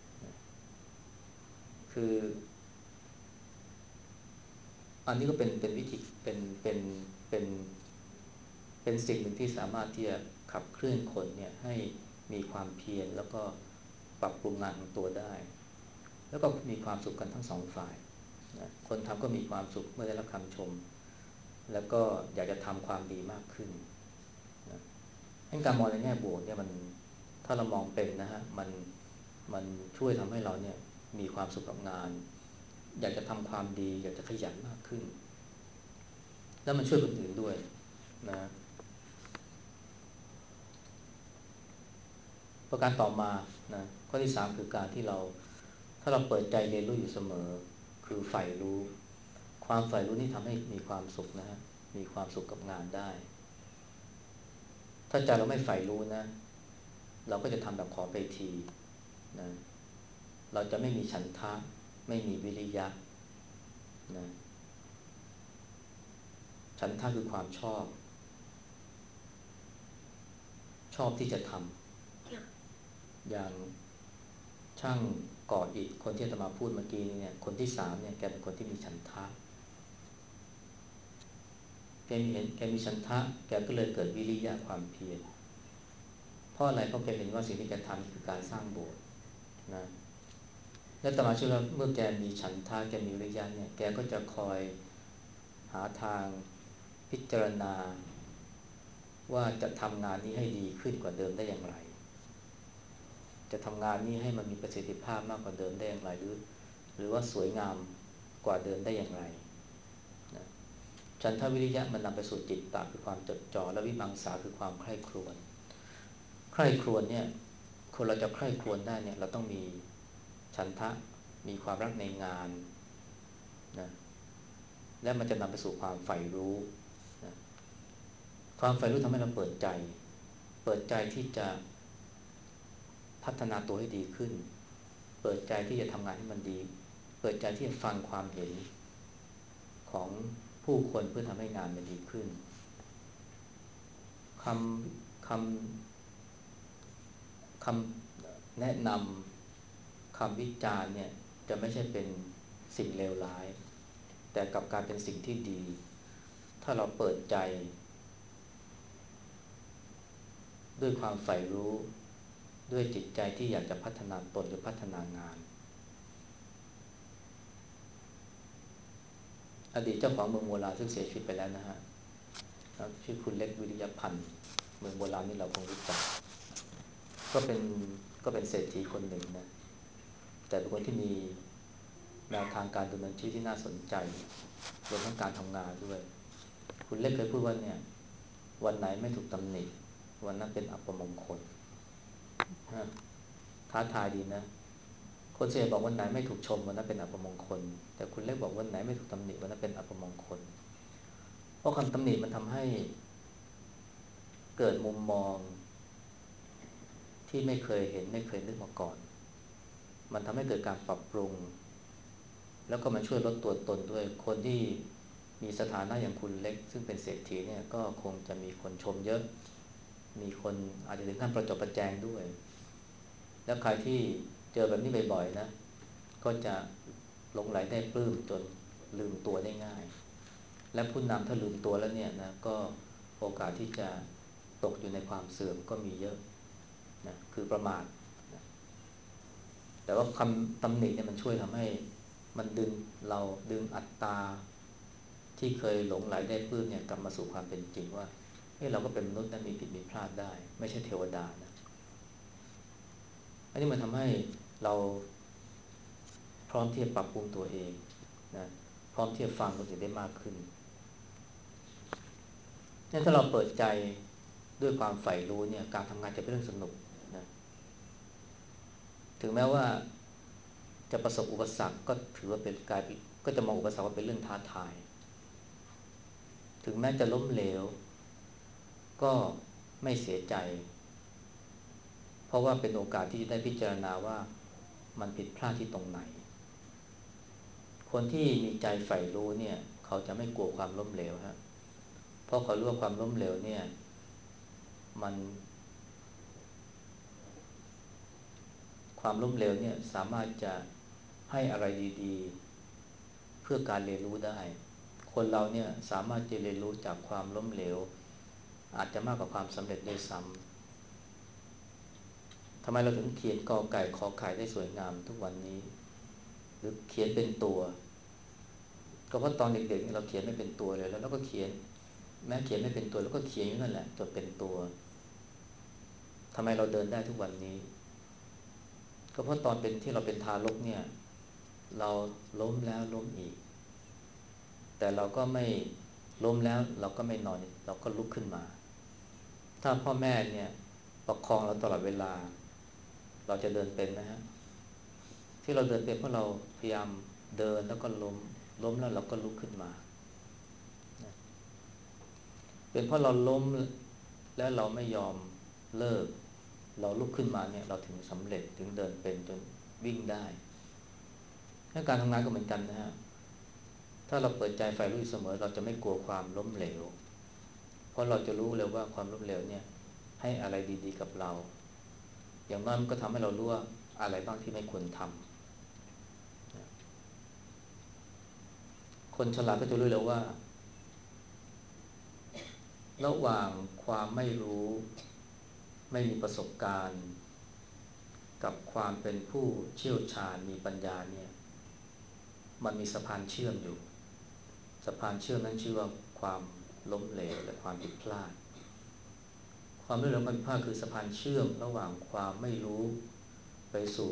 คืออันนี้ก็เป็นเป็นวิธีเป็นเป็นเป็นเป็นสิ่งหนึ่งที่สามารถที่จะขับเคลื่อนคนเนี่ยให้มีความเพียรแล้วก็ปรับปรุงงานของตัวได้แล้วก็มีความสุขกันทั้งสองฝ่ายนะคนทำก็มีความสุขเมื่อได้รับคำชมแล้วก็อยากจะทำความดีมากขึ้นนะให้การมองในแง่บวกเนี่ยมันถ้าเรามองเป็นนะฮะมันมันช่วยทำให้เราเนี่ยมีความสุขกับงานอยากจะทำความดีอยากจะขยันมากขึ้นแล้วมันช่วยคนอื่นด้วยนะประการต่อมานะข้อที่สามคือการที่เราถ้าเราเปิดใจเรียนรู้อยู่เสมอคือใฝ่รู้ความใฝ่รู้นี่ทำให้มีความสุขนะฮะมีความสุขกับงานได้ถ้าใจเราไม่ใฝ่รู้นะเราก็จะทำแบบขอไปทีนะเราจะไม่มีฉันทะไม่มีวิริยะนะฉันทะคือความชอบชอบที่จะทำอย่างช่างก่ออิฐคนที่อาตมาพูดเมื่อกี้เนี่ยคนที่สามเนี่ยแกเป็นคนที่มีฉันทะแกมีเห็นแกมีฉันทะแกก็เลยเกิดวิริยะความเพียรเพราะอะไรเพราะแกเห็นว่าสิ่งที่แกทำคือการสร้างโบสถ์นะและต่อมาเชื่อว่าเมื่อแกมีฉันทะแกมีวิริยะเนี่ยแกก็จะคอยหาทางพิจารณาว่าจะทำงานนี้ให้ดีขึ้นกว่าเดิมได้อย่างไรจะทำงานนี้ให้มันมีประสิทธิภาพมากกว่าเดิมได้อย่างไรหรือหรือว่าสวยงามกว่าเดิมได้อย่างไรนะฉันทวิริยะมันนำไปสู่จิตตะคือความจดจ่อและวิมังสาคือความใคร่ครวญใคร่ครวญเนี่ยคนเราจะใคร่ครวญได้เนี่ยเราต้องมีฉันทะมีความรักในงานนะและมันจะนำไปสู่ความใฝ่รู้นะความใฝ่รู้ทำให้เราเปิดใจเปิดใจที่จะพัฒนาตัวให้ดีขึ้นเปิดใจที่จะทำงานให้มันดีเปิดใจที่จะฟังความเห็นของผู้คนเพื่อทำให้งานมันดีขึ้นคำคำคำแนะนำคำวิจารณ์เนี่ยจะไม่ใช่เป็นสิ่งเลวร้ายแต่กลับกลายเป็นสิ่งที่ดีถ้าเราเปิดใจด้วยความใฝ่รู้ด้วยจิตใจที่อยากจะพัฒนาตนหรือพัฒนางานอดีตเจ้าของเมืองโบราณซึ่งเสียชีวิตไปแล้วนะฮะชื่อคุณเล็กวิริยพันธ์เมืองโบราณนี่เราคงรู้จักก็เป็นก็เป็นเศรษฐีคนหนึ่งนะแต่เป็นคนที่มีแนวทางการดำเนินชีวิตที่น่าสนใจรวมทั้งการทำงานด้วยคุณเล็กเคยพูดว่าเนี่ยวันไหนไม่ถูกตำหนิวันนั้นเป็นอัปมงคลท้าทายดีนะคนเสียบอกวันไหนไม่ถูกชมวันนั้นเป็นอัปมงคลแต่คุณเล็กบอกวันไหนไม่ถูกตำหนิวันนั้นเป็นอัปมงคลเพราะคำตำหนิมันทำให้เกิดมุมมองที่ไม่เคยเห็นไม่เคยนึกมาก่อนมันทำให้เกิดการปรับปรุงแล้วก็มันช่วยลดตัวตนด้วยคนที่มีสถานะอย่างคุณเล็กซึ่งเป็นเศรษฐีเนี่ยก็คงจะมีคนชมเยอะมีคนอาจจะถึงขั้นประจบประแจงด้วยแล้วใครที่เจอแบบนี้บ่อยๆนะก็จะหลงไหลได้ปลื้มจนลืมตัวได้ง่ายและผู้นำถ้าลืมตัวแล้วเนี่ยนะก็โอกาสที่จะตกอยู่ในความเสื่อมก็มีเยอะนะคือประมาทนะแต่ว่าคำตำหนิเนี่ยมันช่วยทำให้มันดึงเราดึงอัตตาที่เคยหลงไหลได้ปลื้มเนี่ยกลับมาสู่ความเป็นจริงว่าเฮ้ยเราก็เป็นมนุษย์นะมีผิดมีพลาดได้ไม่ใช่เทวดานะอันนี้มันทำให้เราพร้อมที่จะปรับปรุงตัวเองนะพร้อมที่จะฟังคนอื่นได้มากขึ้นนี่ถ้าเราเปิดใจด้วยความใฝ่รู้เนี่ยการทำงานจะเป็นเรื่องสนุกนะถึงแม้ว่าจะประสบอุปสรรคก็ถือว่าเป็นกลายก็จะมองอุปสรรคว่าเป็นเรื่องท้าทายถึงแม้จะล้มเหลวก็ไม่เสียใจเพราะว่าเป็นโอกาสที่จะได้พิจารณาว่ามันผิดพลาดที่ตรงไหนคนที่มีใจใฝ่รู้เนี่ยเขาจะไม่กลัวความล้มเหลวฮะเพราะเขารู้ว่าความล้มเหลวเนี่ยมันความล้มเหลวเนี่ยสามารถจะให้อะไรดีๆเพื่อการเรียนรู้ได้คนเราเนี่ยสามารถจะเรียนรู้จากความล้มเหลวอาจจะมากกว่าความสำเร็จด้วยซ้ำทำไมเราถึงเขียนกอไก่ขอไข่ได้สวยงามทุกวันนี้หรือเขียนเป็นตัวก็เพราะตอนเด็กๆเราเขียนไม่เป็นตัวเลยแล้วเราก็เขียนแม้เขียนไม่เป็นตัวแล้วก็เขียนอยู่นั่นแหละจนเป็นตัวทำไมเราเดินได้ทุกวันนี้ก็เพราะตอนเป็นที่เราเป็นทารกเนี่ยเราล้มแล้วล้มอีกแต่เราก็ไม่ล้มแล้วเราก็ไม่นอนเราก็ลุกขึ้นมาถ้าพ่อแม่เนี่ยประคองเราตลอดเวลาเราจะเดินเป็นไหมฮะที่เราเดินเป็นเพราะเราพยายามเดินแล้วก็ล้มล้มแล้วเราก็ลุกขึ้นมาเป็นเพราะเราล้มแล้วเราไม่ยอมเลิกเราลุกขึ้นมาเนี่ยเราถึงสำเร็จถึงเดินเป็นจนวิ่งได้การทำงานก็เหมือนกันนะฮะถ้าเราเปิดใจใฝ่รู้อยู่เสมอเราจะไม่กลัวความล้มเหลวเพราะเราจะรู้เลยว่าความล้มเหลวเนี่ยให้อะไรดีๆกับเราอย่างน้อยมันก็ทำให้เรารู้ว่าอะไรบ้างที่ไม่ควรทำคนฉลาดก็จะรู้เลยว่าระหว่างความไม่รู้ไม่มีประสบการณ์กับความเป็นผู้เชี่ยวชาญมีปัญญาเนี่ยมันมีสะพานเชื่อมอยู่สะพานเชื่อมนั้นชื่อว่าความล้มเหลวและความผิดพลาดความล้มเหลวความผิดพลาดคือสะพานเชื่อมระหว่างความไม่รู้ไปสู่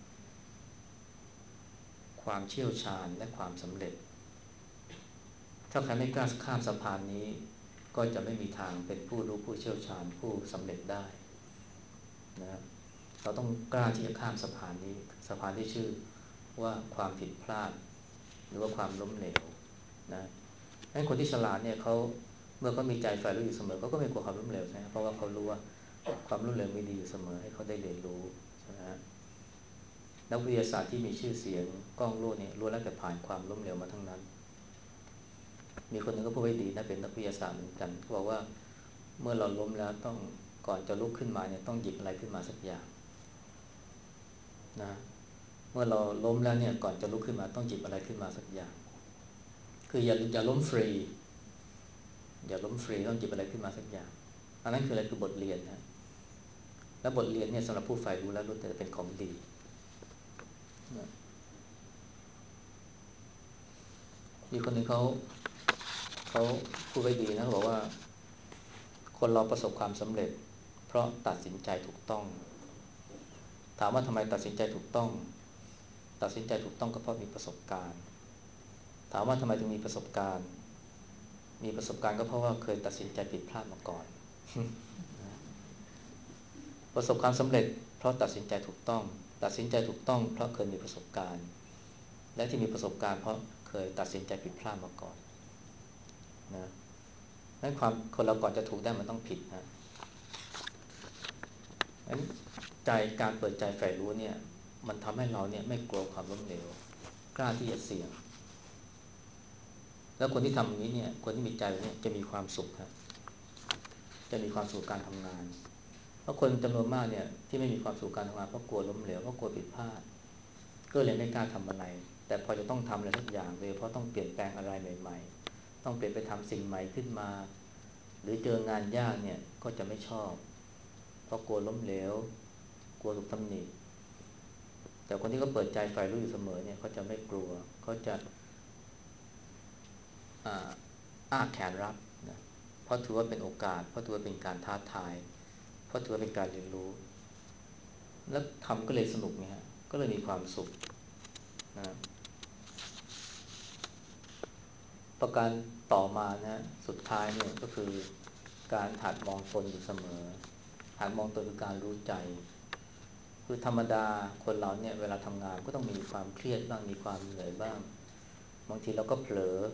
ความเชี่ยวชาญและความสำเร็จถ้าใครไม่กล้าข้ามสะพานนี้ก็จะไม่มีทางเป็นผู้รู้ผู้เชี่ยวชาญผู้สำเร็จได้นะเราต้องกล้าที่จะข้ามสะพานนี้สะพานที่ชื่อว่าความผิดพลาดหรือว่าความล้มเหลวนะให้คนที่ฉลาดเนี่ยเขาเมื่อเขามีใจใฝ่รู้อยู่เสมอเขาก็ไม่กลัวความล้มเหลวใช่ไหมเพราะว่าเขารู้ว่าความล้มเหลวมีดีอยู่เสมอให้เขาได้เรียนรู้ใช่ไหมฮะนักวิทยาศาสตร์ที่มีชื่อเสียงก้องโลกเนี่ยล้วนแล้วแต่ผ่านความล้มเหลวมาทั้งนั้นมีคนหนึ่งก็พูดไว้ดีนะเป็นนักวิทยาศาสตร์เหมือนกันเขาบอกว่าเมื่อเราล้มแล้วต้องก่อนจะลุกขึ้นมาเนี่ยต้องหยิบอะไรขึ้นมาสักอย่างนะเมื่อเราล้มแล้วเนี่ยก่อนจะลุกขึ้นมาต้องหยิบอะไรขึ้นมาสักอย่างคืออย่าอย่าล้มฟรีอย่าล้มฟรีต้องหยิบอะไรขึ้นมาสักอย่างอันนั้นคืออะไรคือบทเรียนนะและบทเรียนเนี่ยสำหรับผู้ใฝ่รู้แล้วรู้แต่เป็นของดีนะมีคนหนึ่งเขาเขาพูดไว้ดีนะเขาบอกว่าคนเราประสบความสำเร็จเพราะตัดสินใจถูกต้องถามว่าทำไมตัดสินใจถูกต้องตัดสินใจถูกต้องก็เพราะมีประสบการณ์ถามว่าทำไมถึงมีประสบการณ์มีประสบการณ์ก็เพราะว่าเคยตัดสินใจผิดพลาดมาก่อนประสบความสำเร็จเพราะตัดสินใจถูกต้องตัดสินใจถูกต้องเพราะเคยมีประสบการณ์และที่มีประสบการณ์เพราะเคยตัดสินใจผิดพลาดมาก่อนนะนั้นความคนเราก่อนจะถูกได้มันต้องผิดนะนั้นใจการเปิดใจใฝ่รู้เนี่ยมันทำให้เราเนี่ยไม่กลัวความล้มเหลวกล้าที่จะเสี่ยงแล้วคนที่ทำอย่างนี้เนี่ยคนที่มีใจเนี่ยจะมีความสุขครับจะมีความสุขการทำงานเพราะคนจำนวนมากเนี่ยที่ไม่มีความสุขการทำงานเพราะกลัวล้มเหลวเพราะกลัวผิดพลาดก็เลยไม่กล้าทำอะไรแต่พอจะต้องทำอะไรสักอย่างเลยเพราะต้องเปลี่ยนแปลงอะไรใหม่ต้องเปลี่ยนไปทำสิ่งใหม่ขึ้นมาหรือเจองานยากเนี่ยก็จะไม่ชอบเพราะกลัวล้มเหลวกลัวถูกตำหนิแต่คนที่เขาเปิดใจใฝ่รู้อยู่เสมอเนี่ยเขาจะไม่กลัวเขาจะอ่าอ้าแขนรับนะเพราะถือว่าเป็นโอกาสเพราะถือว่าเป็นการท้าทายเพราะถือว่าเป็นการเรียนรู้แล้วทำก็เลยสนุกไงฮะก็เลยมีความสุขนะประการต่อมานะสุดท้ายเนี่ยก็คือการหัดมองตนอยู่เสมอหัดมองตนคือการรู้ใจคือธรรมดาคนเราเนี่ยเวลาทำงานก็ต้องมีความเครียดบ้างมีความเหนื่อยบ้างบางทีเราก็เผลอ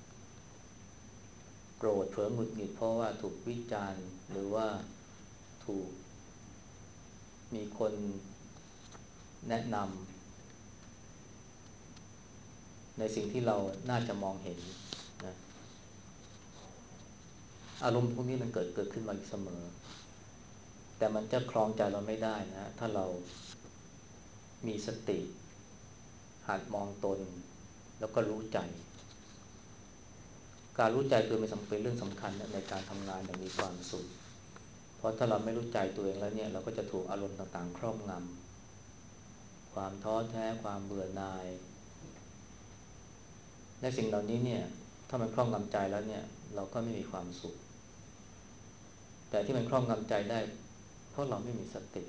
โกรธเผลอหงุดหงิดเพราะว่าถูกวิจารณ์หรือว่าถูกมีคนแนะนำในสิ่งที่เราน่าจะมองเห็นนะอารมณ์พวกนี้มันเกิดเกิดขึ้นมาอยู่เสมอแต่มันจะครองใจเราไม่ได้นะถ้าเรามีสติหัดมองตนแล้วก็รู้ใจการรู้ใจคือมันเป็นเรื่องสำคัญในการทำงานอย่างมีความสุขเพราะถ้าเราไม่รู้ใจตัวเองแล้วเนี่ยเราก็จะถูกอารมณ์ต่างๆครอบงำความท้อแท้ความเบื่อหน่ายและสิ่งเหล่านี้เนี่ยถ้ามันครอบงำใจแล้วเนี่ยเราก็ไม่มีความสุขแต่ที่มันครอบงำใจได้เพราะเราไม่มีสติ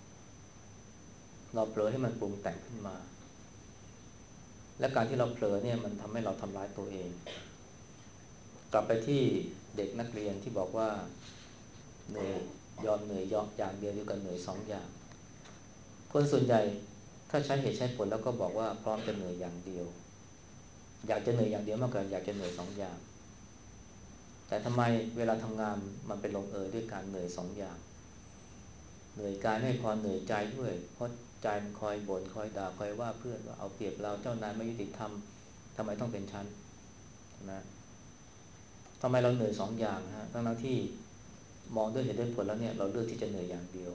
เราเผลอให้มันปรุงแต่งขึ้นมาและการที่เราเผลอเนี่ยมันทำให้เราทำร้ายตัวเองกลับไปที่เด็กนักเรียนที่บอกว่าเหนื่อยยอมเหนื่อยยอมอย่างเดียวดีกว่าเหนื่อยสองอย่างคนส่วนใหญ่ถ้าใช้เหตุใช้ผลแล้วก็บอกว่าพร้อมจะเหนื่อยอย่างเดียวอยากจะเหนื่อยอย่างเดียวมากกว่าอยากจะเหนื่อยสองอย่างแต่ทำไมเวลาทำงานมันไปลงเอยด้วยการเหนื่อยสองอย่างเหนื่อยกายไม่พอเหนื่อยใจด้วยเพราะใจมันคอยบ่นคอยด่าคอยว่าเพื่อนว่าเอาเปรียบเราเจ้านายไม่ยุติธรรมทำไมต้องเป็นฉันนะทำไมเราเหนื่อยสองอย่างฮะทั้งนั้นที่มองด้วยเหตุด้วยผลแล้วเนี่ยเราเลือกที่จะเหนื่อยอย่างเดียว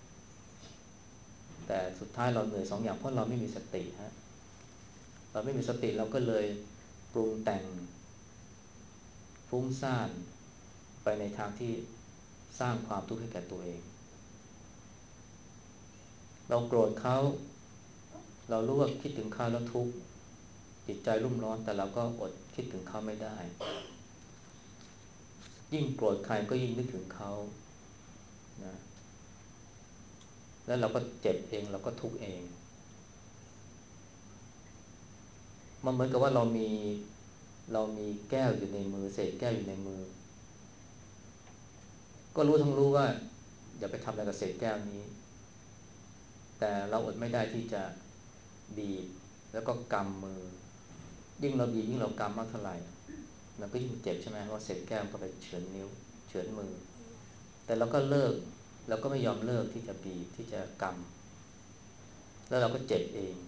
แต่สุดท้ายเราเหนื่อยสองอย่างเพราะเราไม่มีสติฮะเราไม่มีสติเราก็เลยปรุงแต่งฟุ้งซ่านไปในทางที่สร้างความทุกข์ให้แก่ตัวเองเราโกรธเขาเรารู้ว่าคิดถึงเขาแล้วทุกข์จิตใจรุ่มร้อนแต่เราก็อดคิดถึงเขาไม่ได้ยิ่งโกรธใครก็ยิ่งนึกถึงเขานะแล้วเราก็เจ็บเองเราก็ทุกข์เองมันเหมือนกับว่าเรามีเรามีแก้วอยู่ในมือเศษแก้วอยู่ในมือก็รู้ทั้งรู้ว่าอย่าไปทำอะไรกับเศษแก้วนี้แต่เราอดไม่ได้ที่จะบีบแล้วก็กำมือยิ่งเราบีบยิ่งเรากำมากเท่าไหร่มันก็ยิ่งเจ็บใช่ไหมเพราะเศษแก้วก็ไปเฉือนนิ้วเฉือนมือแต่เราก็เลิกเราก็ไม่ยอมเลิกที่จะบีบที่จะกำแล้วเราก็เจ็บเอง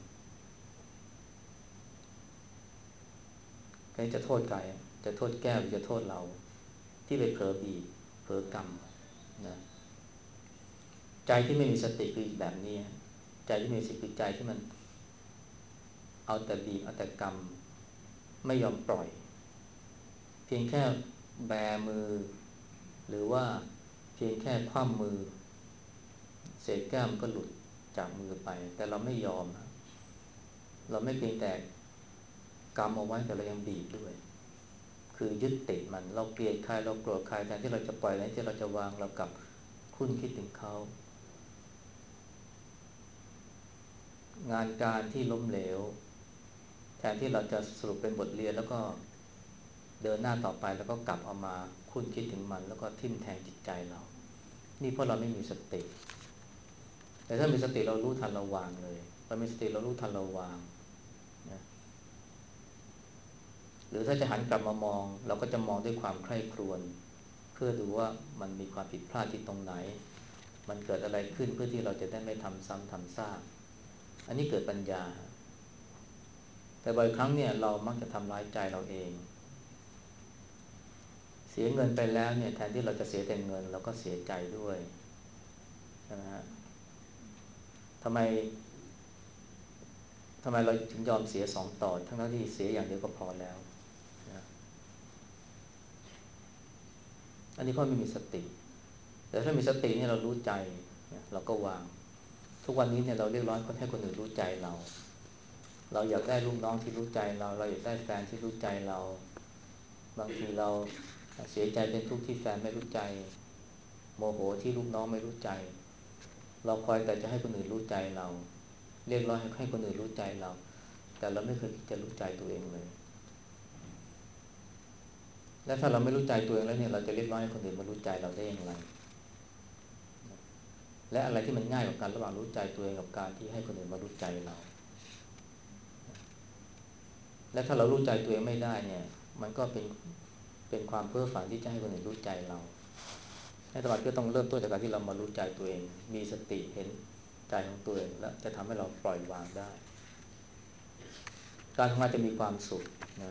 ใครจะโทษใครจะโทษแก้วหรือจะโทษเราที่ไปเผลอบีบเผลอกำนะใจที่ไม่มีสติคืออีกแบบนี้ใจที่มีสติคือใจที่มันเอาแต่บีบเอาแต่กำไม่ยอมปล่อยเพียงแค่แบมือหรือว่าเพียงแค่คว่ำมือเศษแก้วมันก็หลุดจากมือไปแต่เราไม่ยอมเราไม่เพียงแต่กำเอาไว้แต่เรายังบีบด้วยคือยึดติดมันเราเกลียดใครเราโกรธใครแทนที่เราจะปล่อยแทนที่เราจะวางเรากลับคุ้นคิดถึงเขางานการที่ล้มเหลวแทนที่เราจะสรุปเป็นบทเรียนแล้วก็เดินหน้าต่อไปแล้วก็กลับเอามาคุ้นคิดถึงมันแล้วก็ทิ่มแทงจิตใจเรานี่เพราะเราไม่มีสติแต่ถ้ามีสติเรารู้ทันเราวางเลยเรามีสติเรารู้ทันเราวางนะหรือถ้าจะหันกลับมามองเราก็จะมองด้วยความใคร่ครวญเพื่อดูว่ามันมีความผิดพลาดที่ตรงไหนมันเกิดอะไรขึ้นเพื่อที่เราจะได้ไม่ทำซ้ำทำซากอันนี้เกิดปัญญาแต่บ่อยครั้งเนี่ยเรามักจะทำร้ายใจเราเองเสียเงินไปแล้วเนี่ยแทนที่เราจะเสียแต่เงินเราก็เสียใจด้วยใช่ไหมฮะทำไมทำไมเราถึงยอมเสียสองต่อทั้งที่เสียอย่างเดียวก็พอแล้วนะอันนี้เพราะไม่มีสติแต่ถ้ามีสติเนี่ยเรารู้ใจเราก็วางทุกวันนี้เนี่ยเราเรียกร้องให้คนอื่นรู้ใจเราเราอยากได้ลูกน้องที่รู้ใจเราเราอยากได้แฟนที่รู้ใจเราบางทีเราเสียใจเป็นทุกข์ที่แฟนไม่รู้ใจโมโหที่ลูกน้องไม่รู้ใจเราคอยแต่จะให้คนอื่นรู้ใจเราเรียกร้องให้คนอื่นรู้ใจเราแต่เราไม่เคยคิดจะรู้ใจตัวเองเลยและถ้าเราไม่รู้ใจตัวเองแล้วเนี่ยเราจะเรียกร้องให้คนอื่นมารู้ใจเราได้อย่างไรและอะไรที่มันง่ายกว่ากันระหว่างรู้ใจตัวเองกับการที่ให้คนอื่นมารู้ใจเราและถ้าเรารู้ใจตัวเองไม่ได้เนี่ยมันก็เป็นเป็นความเพ้อฝันที่จะให้คนอื่นรู้ใจเราให้ตลอดก็ต้องเริ่มต้นจากการที่เรามารู้ใจตัวเองมีสติเห็นใจของตัวเองแล้วจะทำให้เราปล่อยวางได้การทำงานจะมีความสุขนะ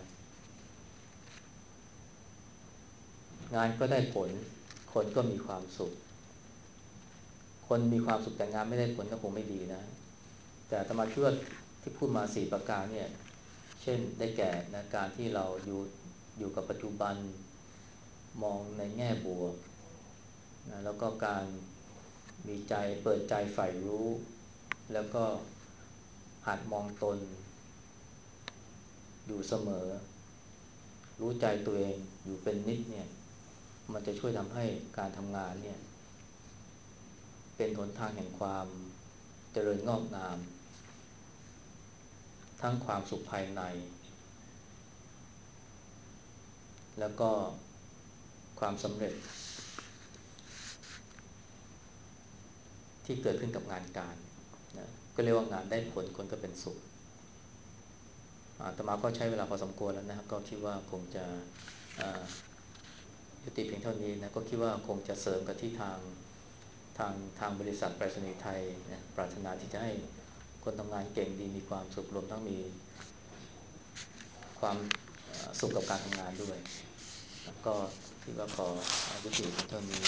งานก็ได้ผลคนก็มีความสุขคนมีความสุขแต่งานไม่ได้ผลก็คงไม่ดีนะแต่ธรรมะคิดว่าที่พูดมาสี่ประการเนี่ยเช่นได้แก่นะการที่เราอยู่อยู่กับปัจจุบันมองในแง่บวกนะแล้วก็การมีใจเปิดใจใฝ่รู้แล้วก็หัดมองตนอยู่เสมอรู้ใจตัวเองอยู่เป็นนิดเนี่ยมันจะช่วยทำให้การทำงานเนี่ยเป็นหนทางแห่งความเจริญงอกงามทั้งความสุขภายในแล้วก็ความสำเร็จที่เกิดขึ้นกับงานการนะก็เรียกว่างานได้ผลคนก็เป็นสุขอาตมาก็ใช้เวลาพอสมควรแล้วนะครับก็คิดว่าคงจะยุติเพียงเท่านี้นะก็คิดว่าคงจะเสริมกับที่ทางทางทางบริษัทไปรษณีย์ไทยนะปรารถนาที่จะให้คนทำงานเก่งดีมีความสุขรวมทั้งมีความสุขกับการทำงานด้วยก็คิดว่าขอยุติเพียงเท่านี้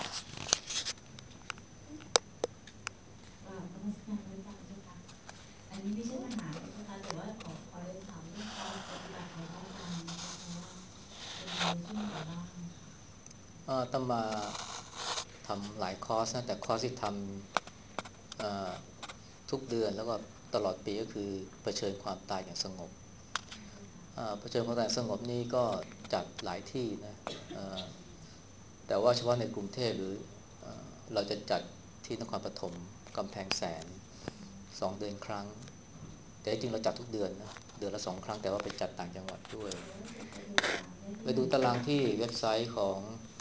เอ่อนมัสการพระอาจารย์เจ้าค่ะอันนี้ไม่ใช่ปัญหาเจ้าค่ะแต่ว่าขอขอเรียนถามเรื่องคอร์สปฏิบัติของพระอาจารย์นะคะเพราะว่าจะมีในช่วงไหนบ้างค่ะเอ่อต้องมาทำหลายคอร์สนะแต่คอร์สที่ทำทุกเดือนแล้วก็ตลอดปีก็คือเผชิญความตายอย่างสงบเผชิญความตายอย่างสงบนี่ก็จัดหลายที่นะแต่ว่าเฉพาะในกรุงเทพหรือเราจะจัดที่นครปฐมกำแพงแสนสองเดือนครั้งแต่จริงเราจัดทุกเดือนนะเดือนละสองครั้งแต่ว่าไปจัดต่างจังหวัดด้วยแต่ว่าจะไปดูตารางได้ไปที่ไหนดูตารางที่บ้างเว็บไซต์ของ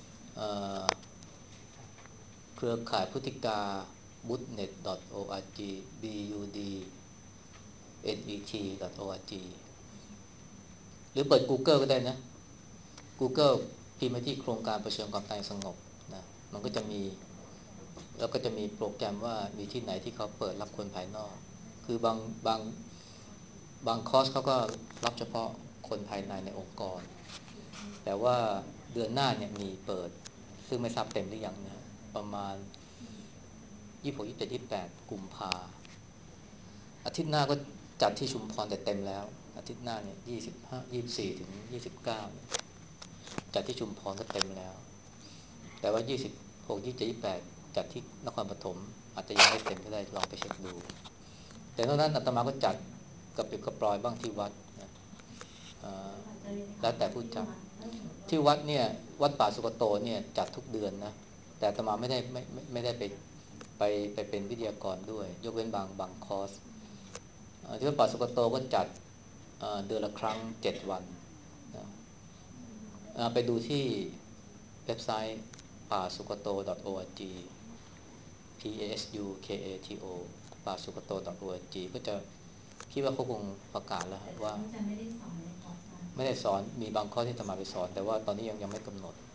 เครือข่ายพุทธิกา บูดเน็ต ดอท โอ อาร์ จี บี ยู ดี เอ็น อี ที ดอท โอ อาร์ จี หรือเปิด Google ก็ได้นะ Google พิมพ์ไปที่โครงการเผชิญความตายสงบนะมันก็จะมีแล้วก็จะมีโปรแกรมว่ามีที่ไหนที่เขาเปิดรับคนภายนอกคือบางบางบางคอร์สเขาก็รับเฉพาะคนภายในในองค์กรแต่ว่าเดือนหน้าเนี่ยมีเปิดซึ่งไม่ทราบเต็มหรือยังนะประมาณยี่สิบหก ยี่สิบเจ็ด ยี่สิบแปดกุมภาอาทิตย์หน้าก็จัดที่ชุมพรแต่เต็มแล้วอาทิตย์หน้าเนี่ยยี่สิบห้า ยี่สิบสี่ถึงยี่สิบเก้าเนี่ยจัดที่ชุมพรก็เต็มแล้วแต่ว่ายี่สิบหก ยี่สิบเจ็ด ยี่สิบแปดจัดที่นครปฐมอาจจะยังไม่เต็มก็ได้ลองไปเช็คดูแต่นอกนั้นอาตมาก็จัดกระปิบกระปลอยบ้างที่วัดนะจะเรียนถาแล้วแต่มว่าที่ผู้จัดวัดถ้าสมมติว่าที่วัดเนี่ยวัดป่าสุกโตเนี่ยจัดทุกเดือนนะแต่อาตมาไม่ได้ไม่ไม่ไม่ได้ไปไปไปเป็นวิทยากรด้วยยกเว้นบางบางคอร์สที่วัดป่าสุกโตก็จัดเดือนละครั้งเจ็ดวันนะไปดูที่เว็บไซต์ป่าสุกโต ดอท โอ อาร์ จี พี เอ เอส ยู เค เอ ที โอ ป่าสุกโต ดอท โอ อาร์ จี ก็จะคิดว่าเขาคงประกาศแล้วแต่แต่ว่าพระอาจารย์ไม่ได้สอนในคอร์สนั้นไม่ได้สอนมีบางข้อที่จะมาไปสอนแต่ว่าตอนนี้ยังยังไม่กำหนด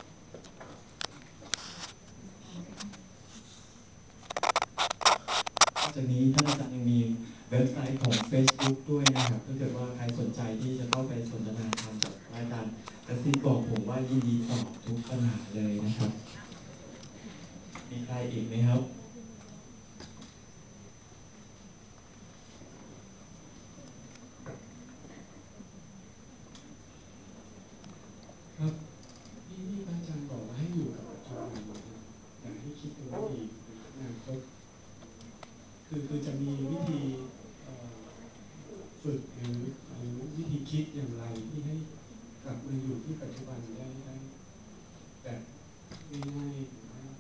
นมัสการเจ้าค่ะนอกจากนี้ท่านอาจารย์ยังมีเว็บไซต์ของ Facebook ด้วยนะครับถ้าเกิดว่าใครสนใจที่จะเข้าไปสนทนาธรรมกับอาจารย์กระซิบบอกผมว่ายินดีตอบทุกปัญหาเลยนะครับมีใครอีกไหมครับครับที่ที่พระอาจารย์บอกว่าให้อยู่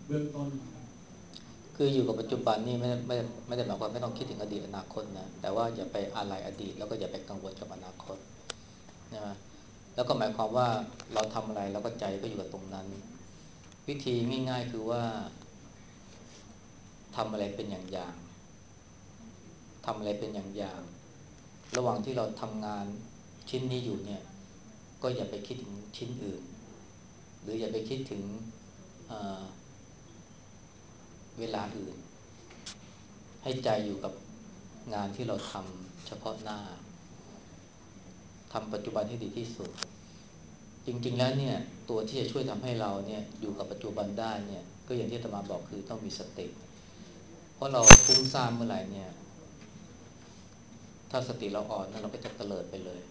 เบื้องต้นคืออยู่กับปัจจุบันนี่ไม่ได้ไม่ไม่ได้หมายความไม่ต้องคิดถึงอดีตอนาคตนะแต่ว่าอย่าไปอะไรอดีตแล้วก็อย่าไปกังวลกับอนาคตนะแล้วก็หมายความว่าเราทำอะไรเราก็ใจก็อยู่กับตรงนั้นวิธีง่ายๆคือว่าทำอะไรเป็นอย่างๆทำอะไรเป็นอย่างๆระหว่างที่เราทำงานชิ้นนี้อยู่เนี่ยก็อย่าไปคิดถึงชิ้นอื่นหรืออย่าไปคิดถึงเอ่อเวลาอื่นให้ใจอยู่กับงานที่เราทำเฉพาะหน้าทำปัจจุบันให้ดีที่สุดจริงๆแล้วเนี่ยตัวที่จะช่วยทำให้เราเนี่ยอยู่กับปัจจุบันได้เนี่ยก็อย่างที่อาตมาบอกคือต้องมีสติเพราะเราฟุ้งซ่านเมื่อไหร่เนี่ยถ้าสติเราอ่อนเราก็จะเตลิดไปเลย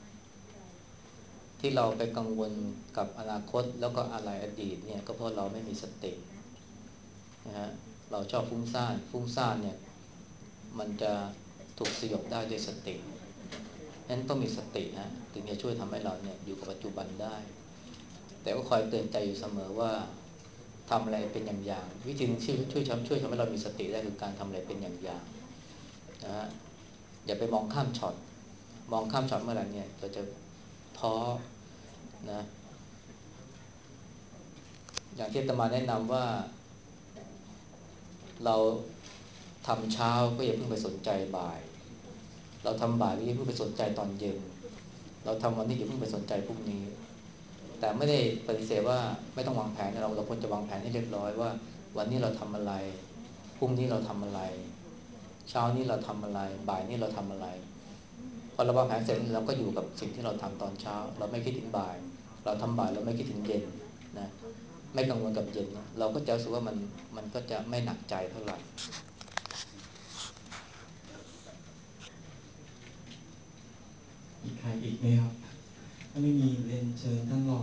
ที่เราไปกังวลกับอนาคตแล้วก็อะไรอดีตเนี่ยก็เพราะเราไม่มีสตินะฮะเราชอบฟุ้งซ่านฟุ้งซ่านเนี่ยมันจะถูกสยบได้ด้วยสตินั้นต้องมีสตินะถึงจะช่วยทำให้เราเนี่ยอยู่กับปัจจุบันได้แต่ก็คอยเตือนใจอยู่เสมอว่าทำอะไรเป็นอย่างๆวิธีนึงที่ช่วยช่วยทำให้เรามีสติได้คือการทำอะไรเป็นอย่างๆนะฮะอย่าไปมองข้ามช็อตมองข้ามช็อตเมื่อไหร่เนี่ยเราจะท้อนะอย่างที่อาตมาแนะนำว่าเราทำเช้าก็อย่าเพิ่งไปสนใจบ่ายเราทำบ่ายก็อย่าเพิ่งไปสนใจตอนเย็นเราทำวันนี้อย่าเพิ่งไปสนใจพรุ่งนี้แต่ไม่ได้ปฏิเสธว่าไม่ต้องวางแผนเราเราควรจะวางแผนให้เรียบร้อยว่าวันนี้เราทำอะไรพรุ่งนี้เราทำอะไรเช้านี้เราทำอะไรบ่ายนี้เราทำอะไรพอเราวางแผนเสร็จเราก็อยู่กับสิ่งที่เราทำตอนเช้าเราไม่คิดถึงบ่ายเราทำบ่ายเราไม่คิดถึงเย็นนะไม่กังวลกับเย็นเราก็จะรู้สึกว่ามันมันก็จะไม่หนักใจเท่าไหร่อีกใครอีกไหมครับถ้าไม่มีเรียนเชิญท่านรอง